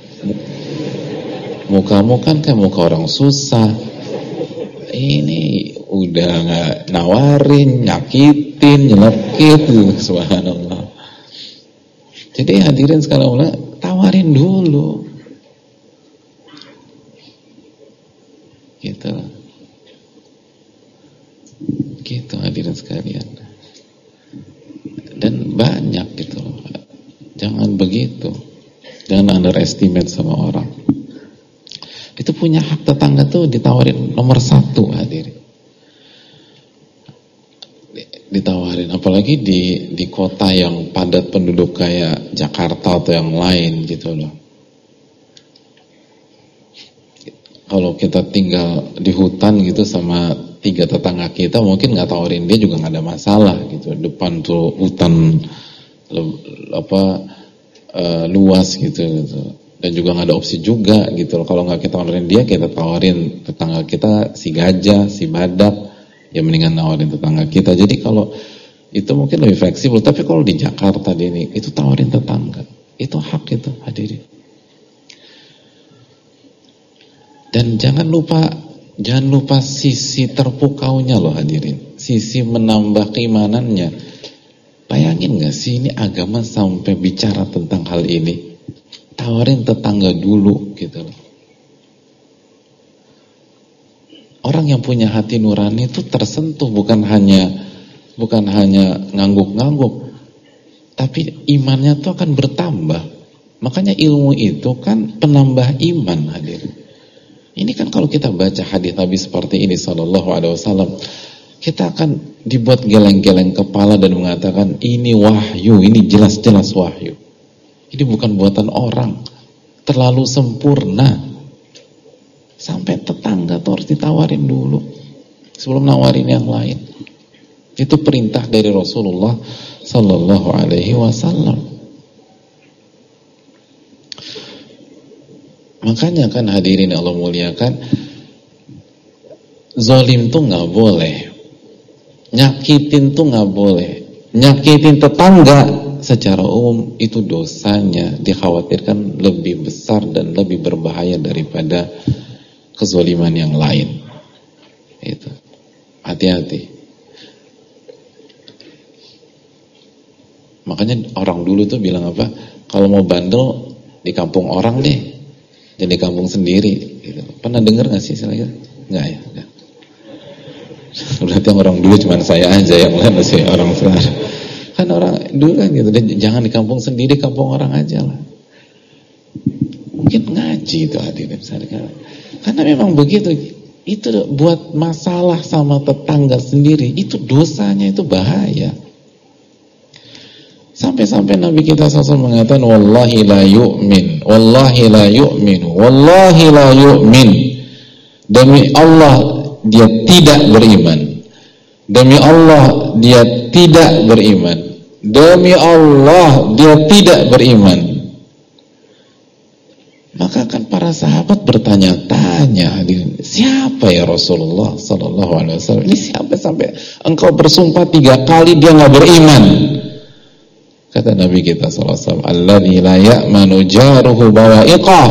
mukamu kan kayak muka orang susah. Ini udah nggak nawarin, nyakitin, nyelekit, subhanallah. Jadi hadirin sekalian, tawarin dulu, gitu. Gitu hadirin sekalian. Dan banyak gitu loh. Jangan begitu. Jangan underestimate sama orang. Itu punya hak tetangga tuh ditawarin nomor 1 hadirin. Ditawarin, apalagi di kota yang padat penduduk kayak Jakarta atau yang lain gitu loh. Kalau kita tinggal di hutan gitu sama 3 tetangga kita, mungkin nggak tawarin dia juga nggak ada masalah gitu. Depan tuh hutan luas gitu. Dan juga nggak ada opsi juga gitu loh. Kalau nggak kita tawarin dia, kita tawarin tetangga kita si gajah, si badak, ya mendingan nawarin tetangga kita. Jadi kalau itu mungkin lebih fleksibel. Tapi kalau di Jakarta ini, itu tawarin tetangga, itu hak itu hadirin. Dan jangan lupa sisi terpukaunya loh hadirin, sisi menambah keimanannya. Bayangin gak sih ini agama sampai bicara tentang hal ini. Tawarin tetangga dulu gitu loh. Orang yang punya hati nurani itu tersentuh, bukan hanya ngangguk-ngangguk, tapi imannya itu akan bertambah. Makanya ilmu itu kan penambah iman hadirin. Ini kan kalau kita baca hadis Nabi seperti ini sallallahu alaihi wasallam, kita akan dibuat geleng-geleng kepala dan mengatakan ini wahyu, ini jelas-jelas wahyu. Ini bukan buatan orang, terlalu sempurna. Sampai tetangga tuh harus ditawarin dulu sebelum nawarin yang lain. Itu perintah dari Rasulullah sallallahu alaihi wasallam. Makanya kan hadirin Allah muliakan, zalim tuh nggak boleh, nyakitin tuh nggak boleh, nyakitin tetangga secara umum itu dosanya dikhawatirkan lebih besar dan lebih berbahaya daripada kezaliman yang lain. Itu hati-hati. Makanya orang dulu tuh bilang apa? Kalau mau bandel di kampung orang deh, jadi kampung sendiri gitu. Pernah dengar gak sih istilahnya? Enggak ya? Enggak. Berarti orang dulu cuma saya aja, yang lain masih orang sekarang. Kan orang dulu kan gitu, jangan di kampung sendiri, kampung orang aja lah. Mungkin ngaji itu hadirin sekalian. Karena memang begitu, itu buat masalah sama tetangga sendiri, itu dosanya itu bahaya. Sampai-sampai Nabi kita SAW mengatakan wallahi la yu'min, wallahi la yu'minu, wallahi la yu'min. Demi Allah dia tidak beriman. Demi Allah dia tidak beriman. Demi Allah dia tidak beriman. Maka kan para sahabat bertanya-tanya, siapa ya Rasulullah sallallahu alaihi wasallam? Ini siapa sampai engkau bersumpah 3 kali dia enggak beriman? Kata Nabi kita sallallahu alaihi wasallam, alladzi la ya'manu jaruhu bawa'iqah.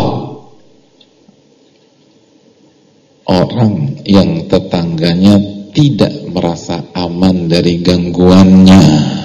Orang yang tetangganya tidak merasa aman dari gangguannya.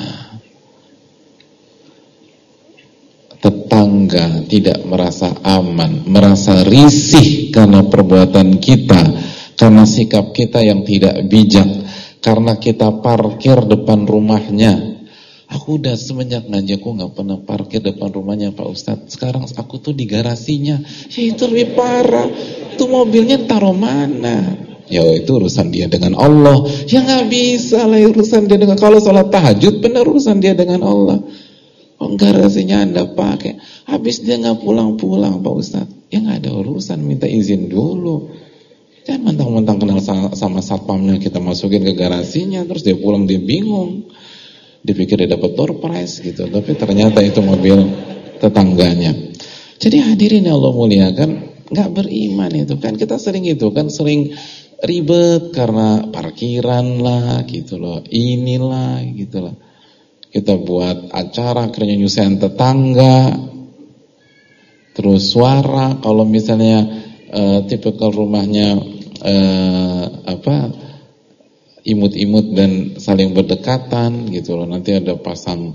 Tetangga tidak merasa aman, merasa risih karena perbuatan kita, karena sikap kita yang tidak bijak, karena kita parkir depan rumahnya. Aku udah semenjak ngaji aku gak pernah parkir depan rumahnya Pak Ustadz. Sekarang aku tuh di garasinya. Ya itu lebih parah. Itu mobilnya taruh mana? Ya itu urusan dia dengan Allah. Ya gak bisa lah urusan dia dengan, kalau sholat tahajud benar urusan dia dengan Allah. Oh garasinya Anda pakai, habis dia gak pulang-pulang Pak Ustadz. Ya gak ada urusan, minta izin dulu. Jangan mentang-mentang kenal sama satpamnya kita masukin ke garasinya, terus dia pulang dia bingung. Dipikir dia dapat door prize gitu, tapi ternyata itu mobil tetangganya. Jadi hadirin yang Allah muliakan, nggak beriman itu kan, kita sering ribet karena parkiran lah gitu loh, inilah gitu loh. Kita buat acara akhirnya nyusahin tetangga, terus suara kalau misalnya tipikal rumahnya imut-imut dan saling berdekatan gitu loh, nanti ada pasang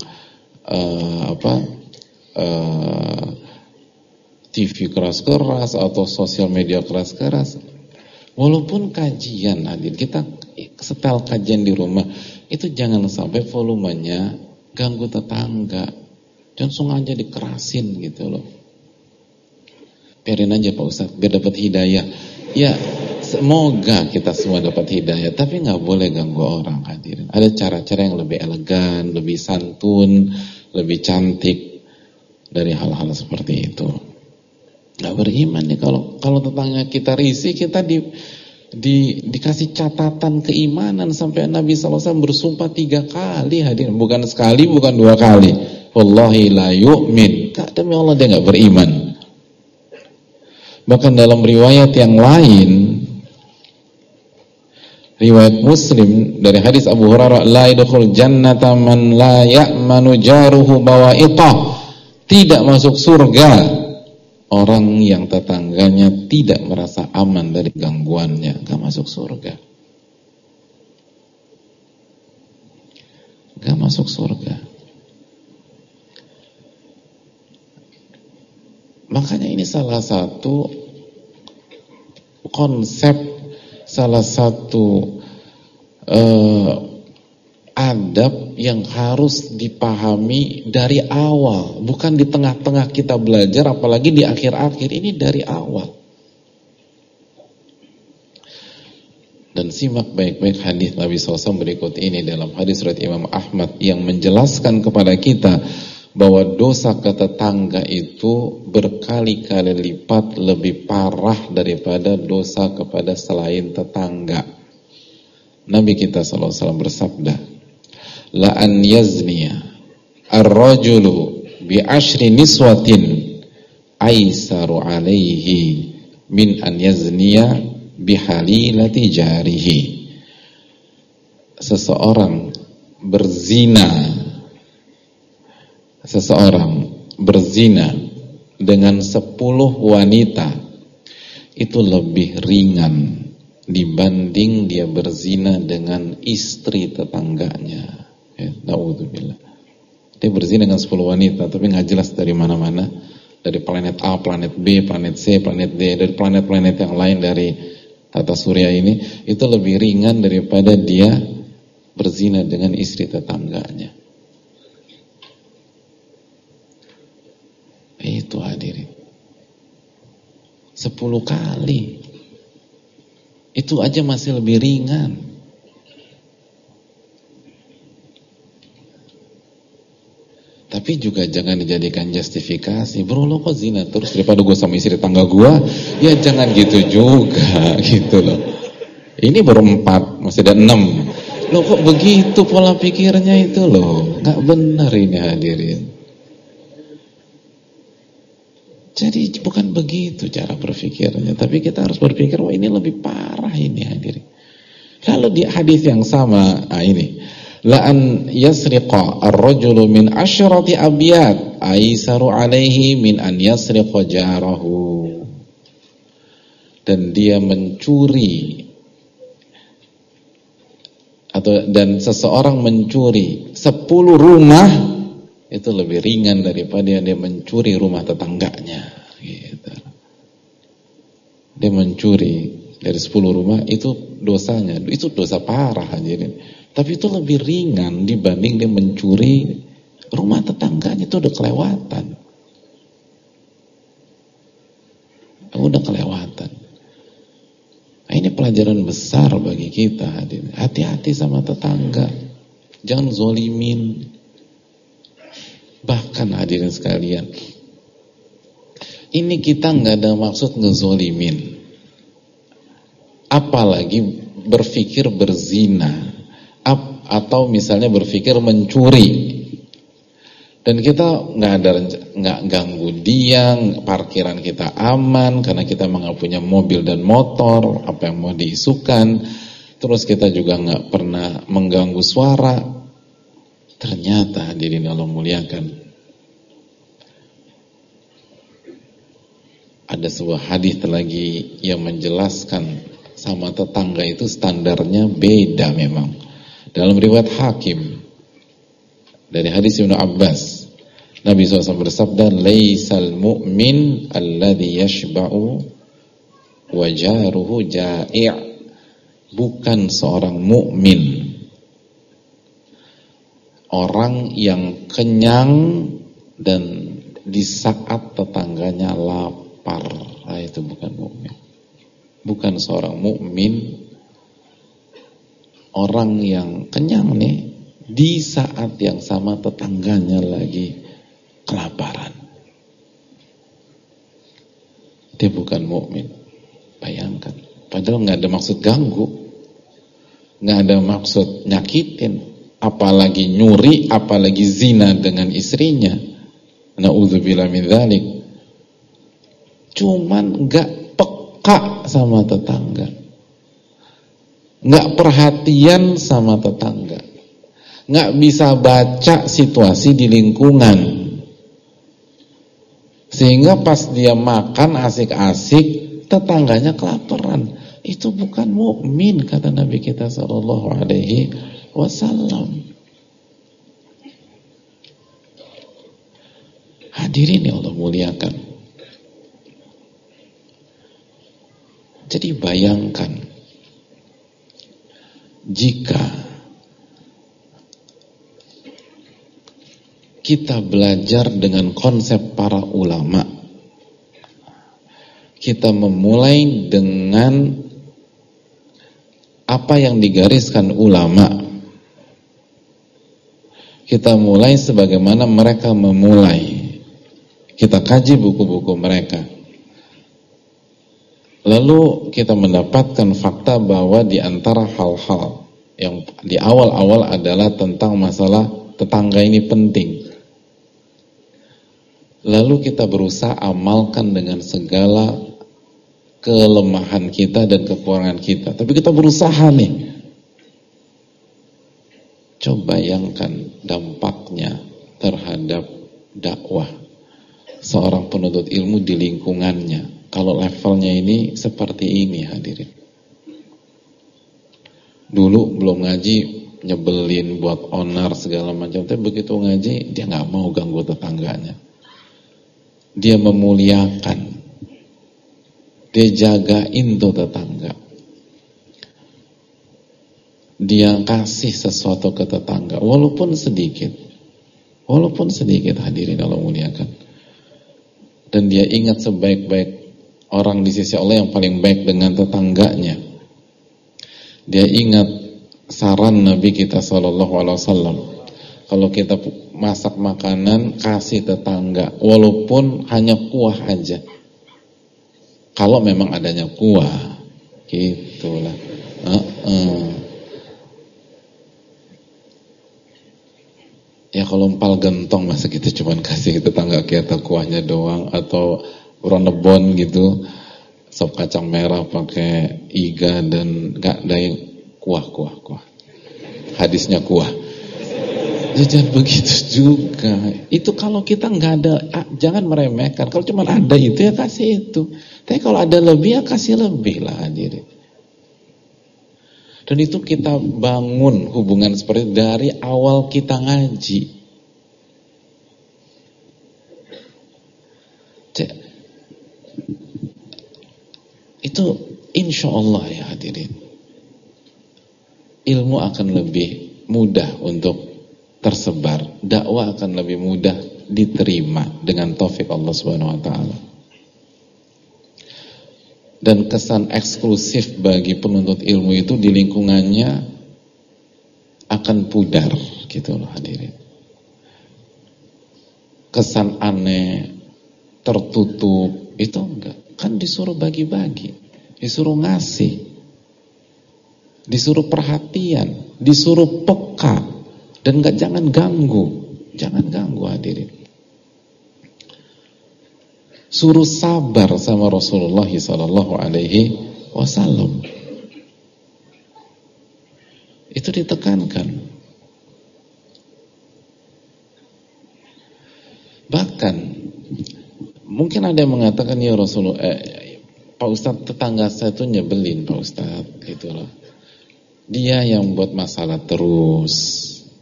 TV keras-keras atau sosial media keras-keras. Walaupun kajian, hadir kita setel kajian di rumah, itu jangan sampai volumenya ganggu tetangga. Langsung aja dikerasin gitu loh. Biarin aja Pak Ustadz, biar dapat hidayah. Ya, semoga kita semua dapat hidayah, tapi nggak boleh ganggu orang, hadirin. Ada cara-cara yang lebih elegan, lebih santun, lebih cantik dari hal-hal seperti itu. Nggak beriman nih kalau tetangga kita risih, kita dikasih catatan keimanan sampai Nabi SAW bersumpah 3 kali, hadirin. Bukan sekali, bukan 2 kali. Wallahi la yu'min. Demi Allah dia nggak beriman. Bahkan dalam riwayat yang lain, riwayat Muslim dari hadis Abu Hurairah, la yadkhul jannata man la ya'manu jaruhu bawa'itah. Tidak masuk surga orang yang tetangganya tidak merasa aman dari gangguannya, gak masuk surga. Gak masuk surga. Makanya ini salah satu konsep, salah satu adab yang harus dipahami dari awal, bukan di tengah-tengah kita belajar, apalagi di akhir-akhir. Ini dari awal. Dan simak baik-baik hadis Nabi SAW berikut ini dalam hadis riwayat Imam Ahmad yang menjelaskan kepada kita bahwa dosa ke tetangga itu berkali-kali lipat lebih parah daripada dosa kepada selain tetangga. Nabi kita SAW bersabda, la an yazniya ar-rajulu bi ashri niswatin aisaru alaihi min an yazniya bi halilati jarihi. Seseorang berzina dengan 10 wanita itu lebih ringan dibanding dia berzina dengan istri tetangganya. Ya, na'udzubillah. Dia berzina dengan 10 wanita, tapi nggak jelas dari mana-mana, dari planet A, planet B, planet C, planet D, dari planet-planet yang lain dari tata surya ini, itu lebih ringan daripada dia berzina dengan istri tetangganya. Itu hadirin, 10 kali. Itu aja masih lebih ringan. Tapi juga jangan dijadikan justifikasi. Bro, lo kok zina terus daripada gue sama istri tetangga gue? Ya jangan gitu juga, gitu loh. Ini baru 4, masih ada 6. Lo kok begitu pola pikirnya itu loh? Gak benar ini, hadirin. Jadi bukan begitu cara berpikirnya. Tapi kita harus berpikir, wah ini lebih parah ini, hadirin. Kalau di hadis yang sama, ini la an yasriqa ar-rajulu min asyrati abyad aisaru alaihi min an yasriqa jarahu. Dan dia mencuri dan seseorang mencuri 10 rumah itu lebih ringan daripada dia mencuri rumah tetangganya gitu. Dia mencuri dari 10 rumah itu dosanya, itu dosa parah, hadirin. Tapi itu lebih ringan dibanding dia mencuri rumah tetangganya. Itu udah kelewatan. Udah kelewatan. Nah, ini pelajaran besar bagi kita, hadirin. Hati-hati sama tetangga. Jangan zolimin. Bahkan hadirin sekalian, ini kita nggak ada maksud ngezolimin. Apalagi berpikir berzina. Atau misalnya berpikir mencuri. Dan kita nggak ganggu dia, parkiran kita aman karena kita nggak punya mobil dan motor, apa yang mau diisukan. Terus kita juga nggak pernah mengganggu suara. Ternyata hadirin Allah muliakan, ada sebuah hadis lagi yang menjelaskan sama tetangga itu standarnya beda memang. Dalam riwayat Hakim dari hadis Ibnu Abbas, Nabi SAW bersabda, "Laisal mu'min alladhi yashba'u wa jaruhu ja'i'." Bukan seorang mukmin orang yang kenyang dan di saat tetangganya lapar. Nah, itu bukan mukmin. Bukan seorang mukmin orang yang kenyang nih di saat yang sama tetangganya lagi kelaparan. Dia bukan mukmin. Bayangkan. Padahal nggak ada maksud ganggu, nggak ada maksud nyakitin, apalagi nyuri, apalagi zina dengan istrinya. Na'udzubillah min dzalik. Cuman nggak peka sama tetangga, nggak perhatian sama tetangga, nggak bisa baca situasi di lingkungan, sehingga pas dia makan asik-asik tetangganya kelaparan. Itu bukan mukmin, kata Nabi kita sallallahu alaihi wasallam. Hadirin yang Allah muliakan. Jadi bayangkan jika kita belajar dengan konsep para ulama, kita memulai dengan apa yang digariskan ulama, kita mulai sebagaimana mereka memulai, kita kaji buku-buku mereka, lalu kita mendapatkan fakta bahwa di antara hal-hal yang di awal-awal adalah tentang masalah tetangga ini penting. Lalu kita berusaha amalkan dengan segala kelemahan kita dan kekurangan kita. Tapi kita berusaha nih. Coba bayangkan dampaknya terhadap dakwah seorang penuntut ilmu di lingkungannya. Kalau levelnya ini seperti ini, hadirin. Dulu belum ngaji, nyebelin, buat onar segala macam. Tapi begitu ngaji, dia nggak mau ganggu tetangganya. Dia memuliakan, dia jagain tuh tetangga, dia kasih sesuatu ke tetangga, walaupun sedikit hadirin Allah muliakan. Dan dia ingat sebaik-baik orang di sisi Allah yang paling baik dengan tetangganya. Dia ingat saran Nabi kita SAW, kalau kita masak makanan, kasih tetangga, walaupun hanya kuah aja. Kalau memang adanya kuah, gitulah. Ya kalau empal gentong masa kita cuman kasih tetangga kita kuahnya doang, atau ronebon gitu, sop kacang merah pakai iga dan gak ada yang kuah. Hadisnya kuah. Jangan begitu juga. Itu kalau kita nggak ada, jangan meremehkan. Kalau cuma ada itu ya kasih itu. Tapi kalau ada lebih ya kasih lebih lah, hadirin. Dan itu kita bangun hubungan seperti itu dari awal kita ngaji. Itu insya Allah ya hadirin, ilmu akan lebih mudah untuk tersebar, dakwah akan lebih mudah diterima dengan taufik Allah Subhanahu wa taala. Dan kesan eksklusif bagi penuntut ilmu itu di lingkungannya akan pudar gitu loh hadirin. Kesan aneh, tertutup itu enggak. Kan disuruh bagi-bagi, disuruh ngasih, disuruh perhatian, disuruh peka. Dan jangan ganggu. Jangan ganggu hadirin. Suruh sabar sama Rasulullah sallallahu alaihi wasallam. Itu ditekankan. Bahkan mungkin ada yang mengatakan, ya Rasulullah, Pak Ustadz, tetangga saya itu nyebelin Pak Ustadz, gitu loh. Dia yang buat masalah terus.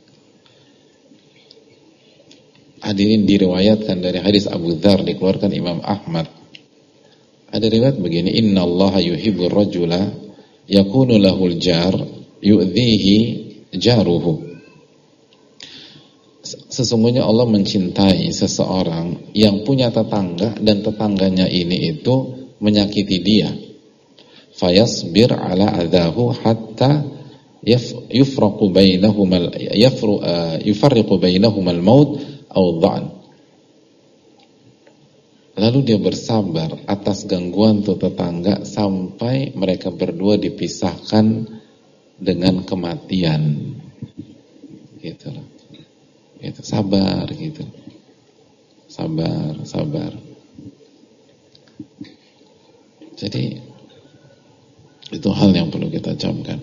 Hadirin, diriwayatkan dari hadis Abu Dzar, dikeluarkan Imam Ahmad. Ada riwayat begini, innallaha yuhibbur rajula yakunu lahul jar yu'dhihi jaruhu. Sesungguhnya Allah mencintai seseorang yang punya tetangga dan tetangganya ini itu menyakiti dia. Fayasbir ala adahu hatta yufarriqu bainahumal maut aw dha'n. Lalu dia bersabar atas gangguan tuh tetangga sampai mereka berdua dipisahkan dengan kematian. Gitu loh. Gitu, sabar gitu. Sabar. Jadi itu hal yang perlu kita camkan.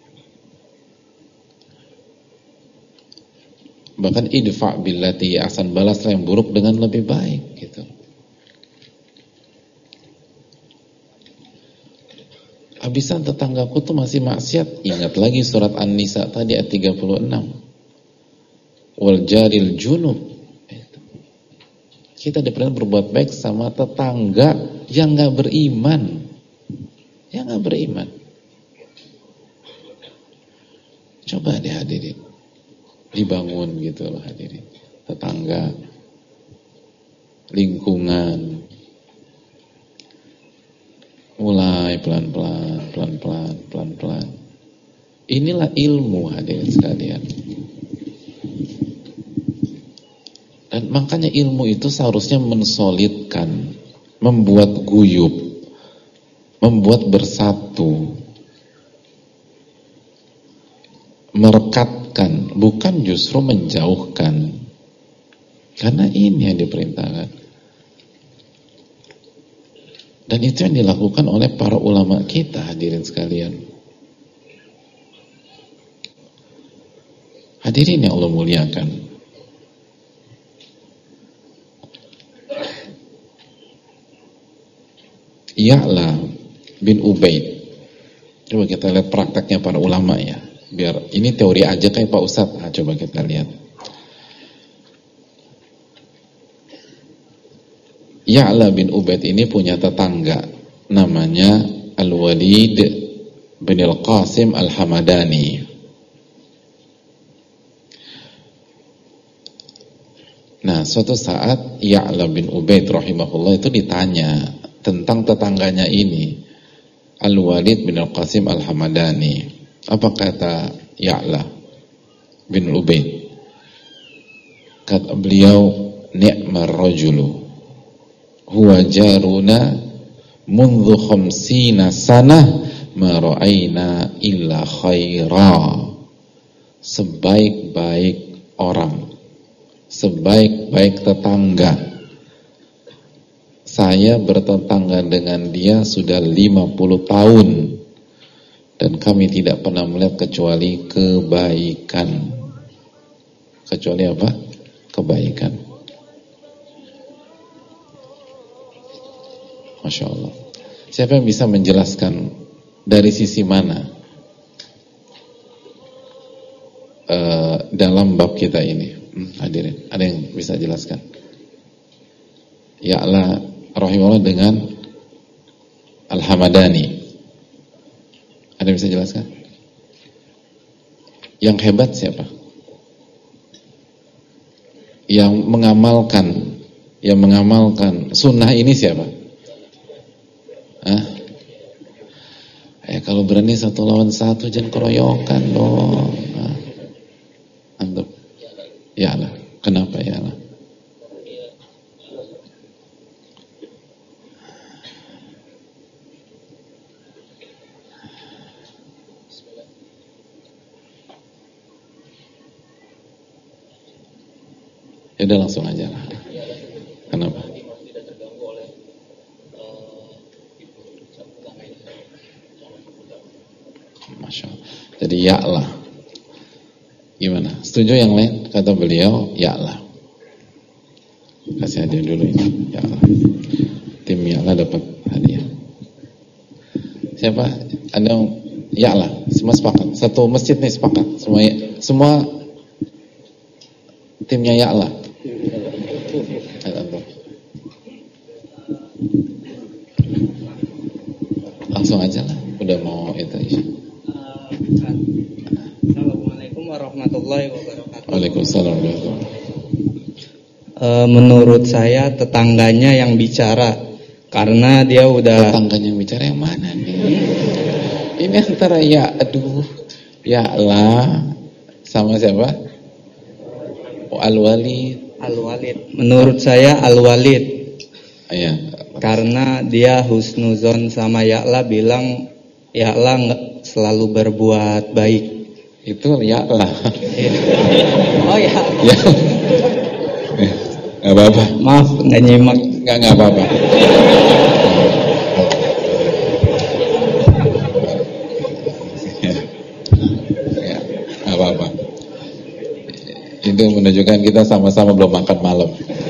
Bahkan idfa' billati ahsan, balaslah yang buruk dengan lebih baik gitu. Habisan tetanggaku tuh masih maksiat, ingat lagi surat An-Nisa tadi ayat 36. Wal jaril junub. Kita diperintah berbuat baik sama tetangga yang enggak beriman. Yang enggak beriman. Coba deh hadirin, dibangun gitu loh hadirin. Tetangga, lingkungan, mulai pelan-pelan. Inilah ilmu hadirin sekalian. Dan makanya ilmu itu seharusnya mensolidkan, membuat guyub, membuat bersatu, merekatkan, bukan justru menjauhkan. Karena ini yang diperintahkan. Dan itu yang dilakukan oleh para ulama kita hadirin sekalian. Hadirin yang Allah muliakan. Ya'la bin Ubaid. Coba kita lihat prakteknya para ulama ya. Biar ini teori aja kayak Pak Ustadz. Nah, coba kita lihat. Ya'la bin Ubaid ini punya tetangga namanya Al-Walid bin Al-Qasim Al-Hamadani. Nah, suatu saat Ya'la bin Ubaid rahimahullah itu ditanya tentang tetangganya ini, Al-Walid bin Al-Qasim Al-Hamadani. Apa kata Ya'la bin Ubaid? Kata beliau, ni'mar rajulu huwa jaruna mundhu khamsina sanah ma ra'ayna illa khaira. Sebaik-baik orang, sebaik-baik tetangga, saya bertetangga dengan dia sudah 50 tahun dan kami tidak pernah melihat kecuali kebaikan. Kecuali apa? Kebaikan. Masya Allah. Siapa yang bisa menjelaskan dari sisi mana dalam bab kita ini? Hadirin, ada yang bisa jelaskan? Ya'la rahimahullah dengan Al-Hamadani. Ada yang bisa jelaskan? Yang hebat siapa? Yang mengamalkan sunnah ini siapa? Kalau berani 1 lawan 1 jangan keroyokan dong. Antum. Ya'la. Kenapa Ya'la? Ya udah langsung aja lah. Kenapa? Masya Allah. Jadi ya lah. Gimana? Setuju yang lain? Kata beliau, ya lah. Kasih hadiah dulu ini. Ya lah. Tim ya lah dapat hadiah. Siapa? Ada ya lah. Semua sepakat. Satu masjid nih sepakat. Semua timnya ya lah. Langsung aja lah. Udah mau itu. Assalamualaikum warahmatullahi wabarakatuh. Waalaikumsalam. Menurut saya tetangganya yang bicara, karena dia udah. Tetangganya yang bicara yang mana nih? Ini antara ya lah sama siapa? Al-Walid. Menurut saya Al-Walid. Iya. Karena dia husnuzon sama Ya'la, bilang Ya'la selalu berbuat baik. Itu ya lah. Oh ya. Ya. Gak apa-apa. Maaf nggak nyimak. Gak apa-apa. Ya, gak apa-apa. Itu menunjukkan kita sama-sama belum makan malam.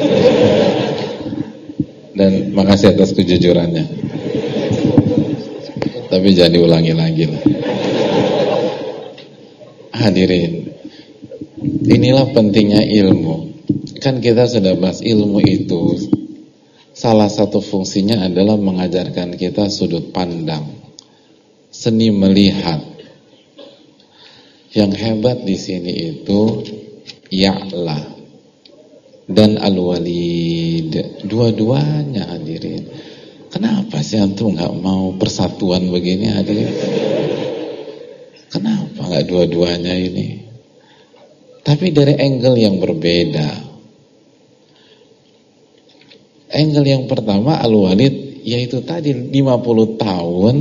Dan makasih atas kejujurannya. Tapi jangan diulangi lagi lah. Hadirin, inilah pentingnya ilmu. Kan kita sudah bahas ilmu itu, salah satu fungsinya adalah mengajarkan kita sudut pandang, seni melihat. Yang hebat di sini itu Ya'la dan Al-Walid, dua-duanya hadirin. Kenapa sih antum nggak mau persatuan begini hadirin? Kenapa nggak dua-duanya ini? Tapi dari angle yang berbeda. Angle yang pertama Al-Walid, yaitu tadi 50 tahun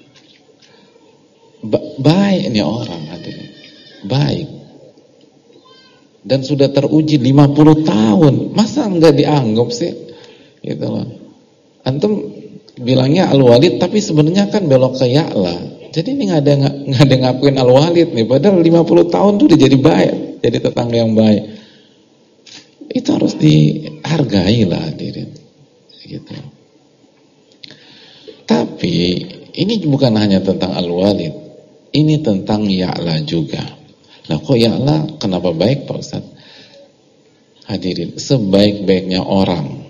baik nih orang hadirin, baik. Dan sudah teruji 50 tahun, masa enggak dianggap sih? Gitu loh. Antum bilangnya Al-Walid, tapi sebenarnya kan belok ke Ya'la. Jadi ini nggak ada ngakuin Al-Walid nih, padahal 50 tahun tuh udah jadi baik, jadi tetangga yang baik. Itu harus dihargai lah hadirin. Gitu. Tapi ini bukan hanya tentang Al-Walid, ini tentang Ya'la juga. Lah kok Ya'la kenapa baik Pak Ustaz? Hadirin, sebaik-baiknya orang,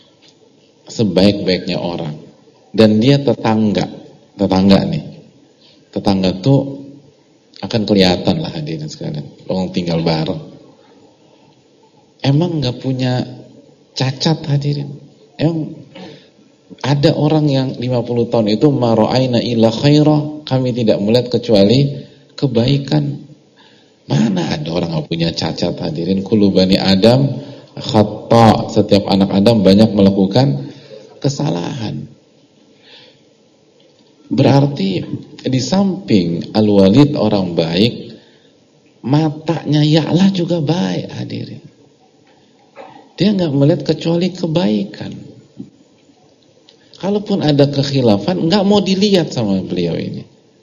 dan dia tetangga nih. Tetangga tuh akan kelihatan lah hadirin sekalian. Orang tinggal bareng. Emang nggak punya cacat hadirin? Emang ada orang yang 50 tahun itu mara'aina illa khairah, kami tidak melihat kecuali kebaikan. Mana ada orang nggak punya cacat hadirin? Kullu bani Adam khata', setiap anak Adam banyak melakukan kesalahan. Berarti di samping Al-Walid orang baik, matanya Ya'la juga baik hadirin. Dia nggak melihat kecuali kebaikan. Kalaupun ada kekhilafan, nggak mau dilihat sama beliau ini.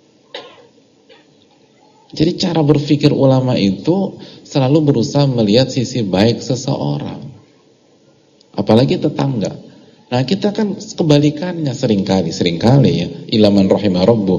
Jadi cara berpikir ulama itu selalu berusaha melihat sisi baik seseorang, apalagi tetangga. Nah kita kan kebalikannya seringkali ya, ilaman rahimah rabbuh.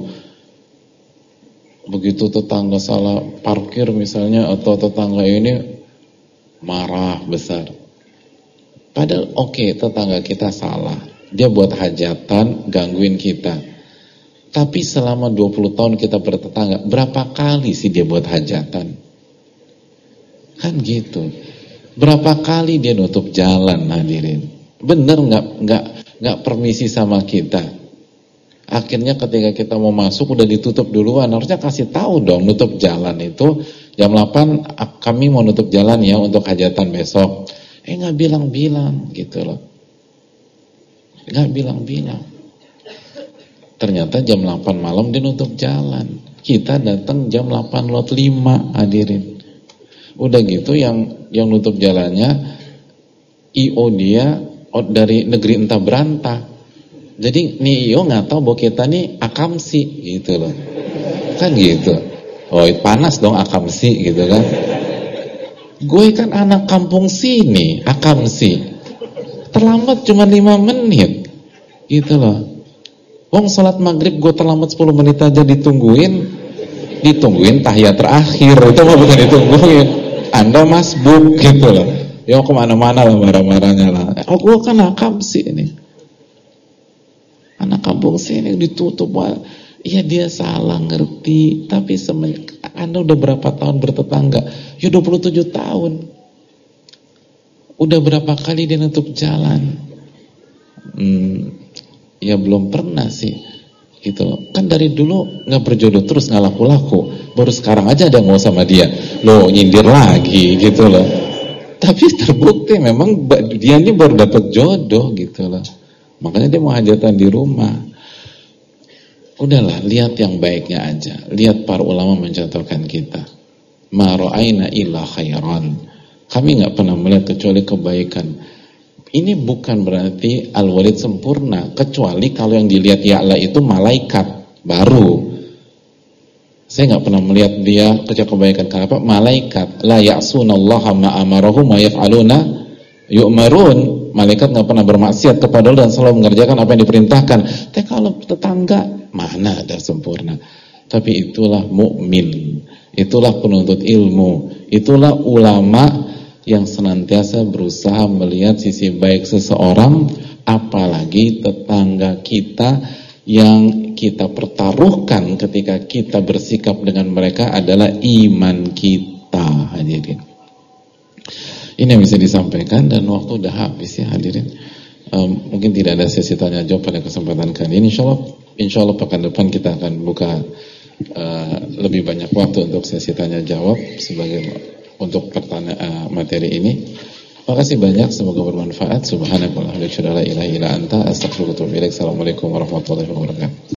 Begitu tetangga salah parkir misalnya, atau tetangga ini marah besar. Padahal oke, tetangga kita salah, dia buat hajatan, gangguin kita. Tapi selama 20 tahun kita bertetangga, berapa kali sih dia buat hajatan? Kan gitu. Berapa kali dia nutup jalan hadirin? Bener nggak permisi sama kita. Akhirnya ketika kita mau masuk udah ditutup duluan. Harusnya kasih tahu dong, nutup jalan itu jam 8 kami mau nutup jalan ya untuk hajatan besok. Nggak bilang-bilang gitu loh. Nggak bilang-bilang. Ternyata jam 8 malam dia nutup jalan. Kita datang jam 8:05 hadirin. Udah gitu yang nutup jalannya IO dia dari negeri entah berantah. Jadi nih IO nggak tahu bahwa kita nih akamsi gitu loh. Kan gitu. Oh, panas dong akamsi gitu kan. Gue kan anak kampung sini, akamsi. Terlambat cuma 5 menit. Gitu loh. Wong sholat maghrib gue terlambat 10 menit aja ditungguin tahiyat terakhir. Itu mah bukan ditungguin. Anda masbuk gitu loh. Ya kemana-mana lah marah-marahnya lah. Oh, gue kan akamsi ini. Anak kampung sini ditutup. Iya dia salah ngerti. Tapi Anda udah berapa tahun bertetangga? Ya 27 tahun. Udah berapa kali dia nutup jalan? Ya belum pernah sih. Gitu loh. Kan dari dulu gak berjodoh terus, gak laku-laku. Baru sekarang aja ada mau sama dia. Loh nyindir lagi gitu loh. Tapi terbukti memang dia ini baru dapat jodoh gitu loh. Makanya dia mau hajatan di rumah. Udahlah, lihat yang baiknya aja. Lihat para ulama mencontohkan kita. Ma ra'aina illa khairan. Kami gak pernah melihat kecuali kebaikan. Ini bukan berarti Al-Walid sempurna, kecuali kalau yang dilihat Ya'la itu malaikat baru. Saya gak pernah melihat dia kerja kebaikan. Kenapa? Malaikat. La ya'sunallaha ma amarahum wa yaf'aluna yu'marun. Malaikat gak pernah bermaksiat kepada Allah dan selalu mengerjakan apa yang diperintahkan. Tapi kalau tetangga, mana ada sempurna. Tapi itulah mukmin, itulah penuntut ilmu, itulah ulama yang senantiasa berusaha melihat sisi baik seseorang, apalagi tetangga kita yang kita pertaruhkan ketika kita bersikap dengan mereka adalah iman kita. Hadirin, ini yang bisa disampaikan dan waktu udah habis ya hadirin. Mungkin tidak ada sesi tanya jawab pada kesempatan kali ini. Insya Allah pekan depan kita akan buka lebih banyak waktu untuk sesi tanya jawab untuk materi ini. Makasih banyak, semoga bermanfaat. Subhanakallahumma wa bihamdika, la ilaha illa anta, astaghfiruka wa atubu ilaik. Assalamualaikum warahmatullahi wabarakatuh.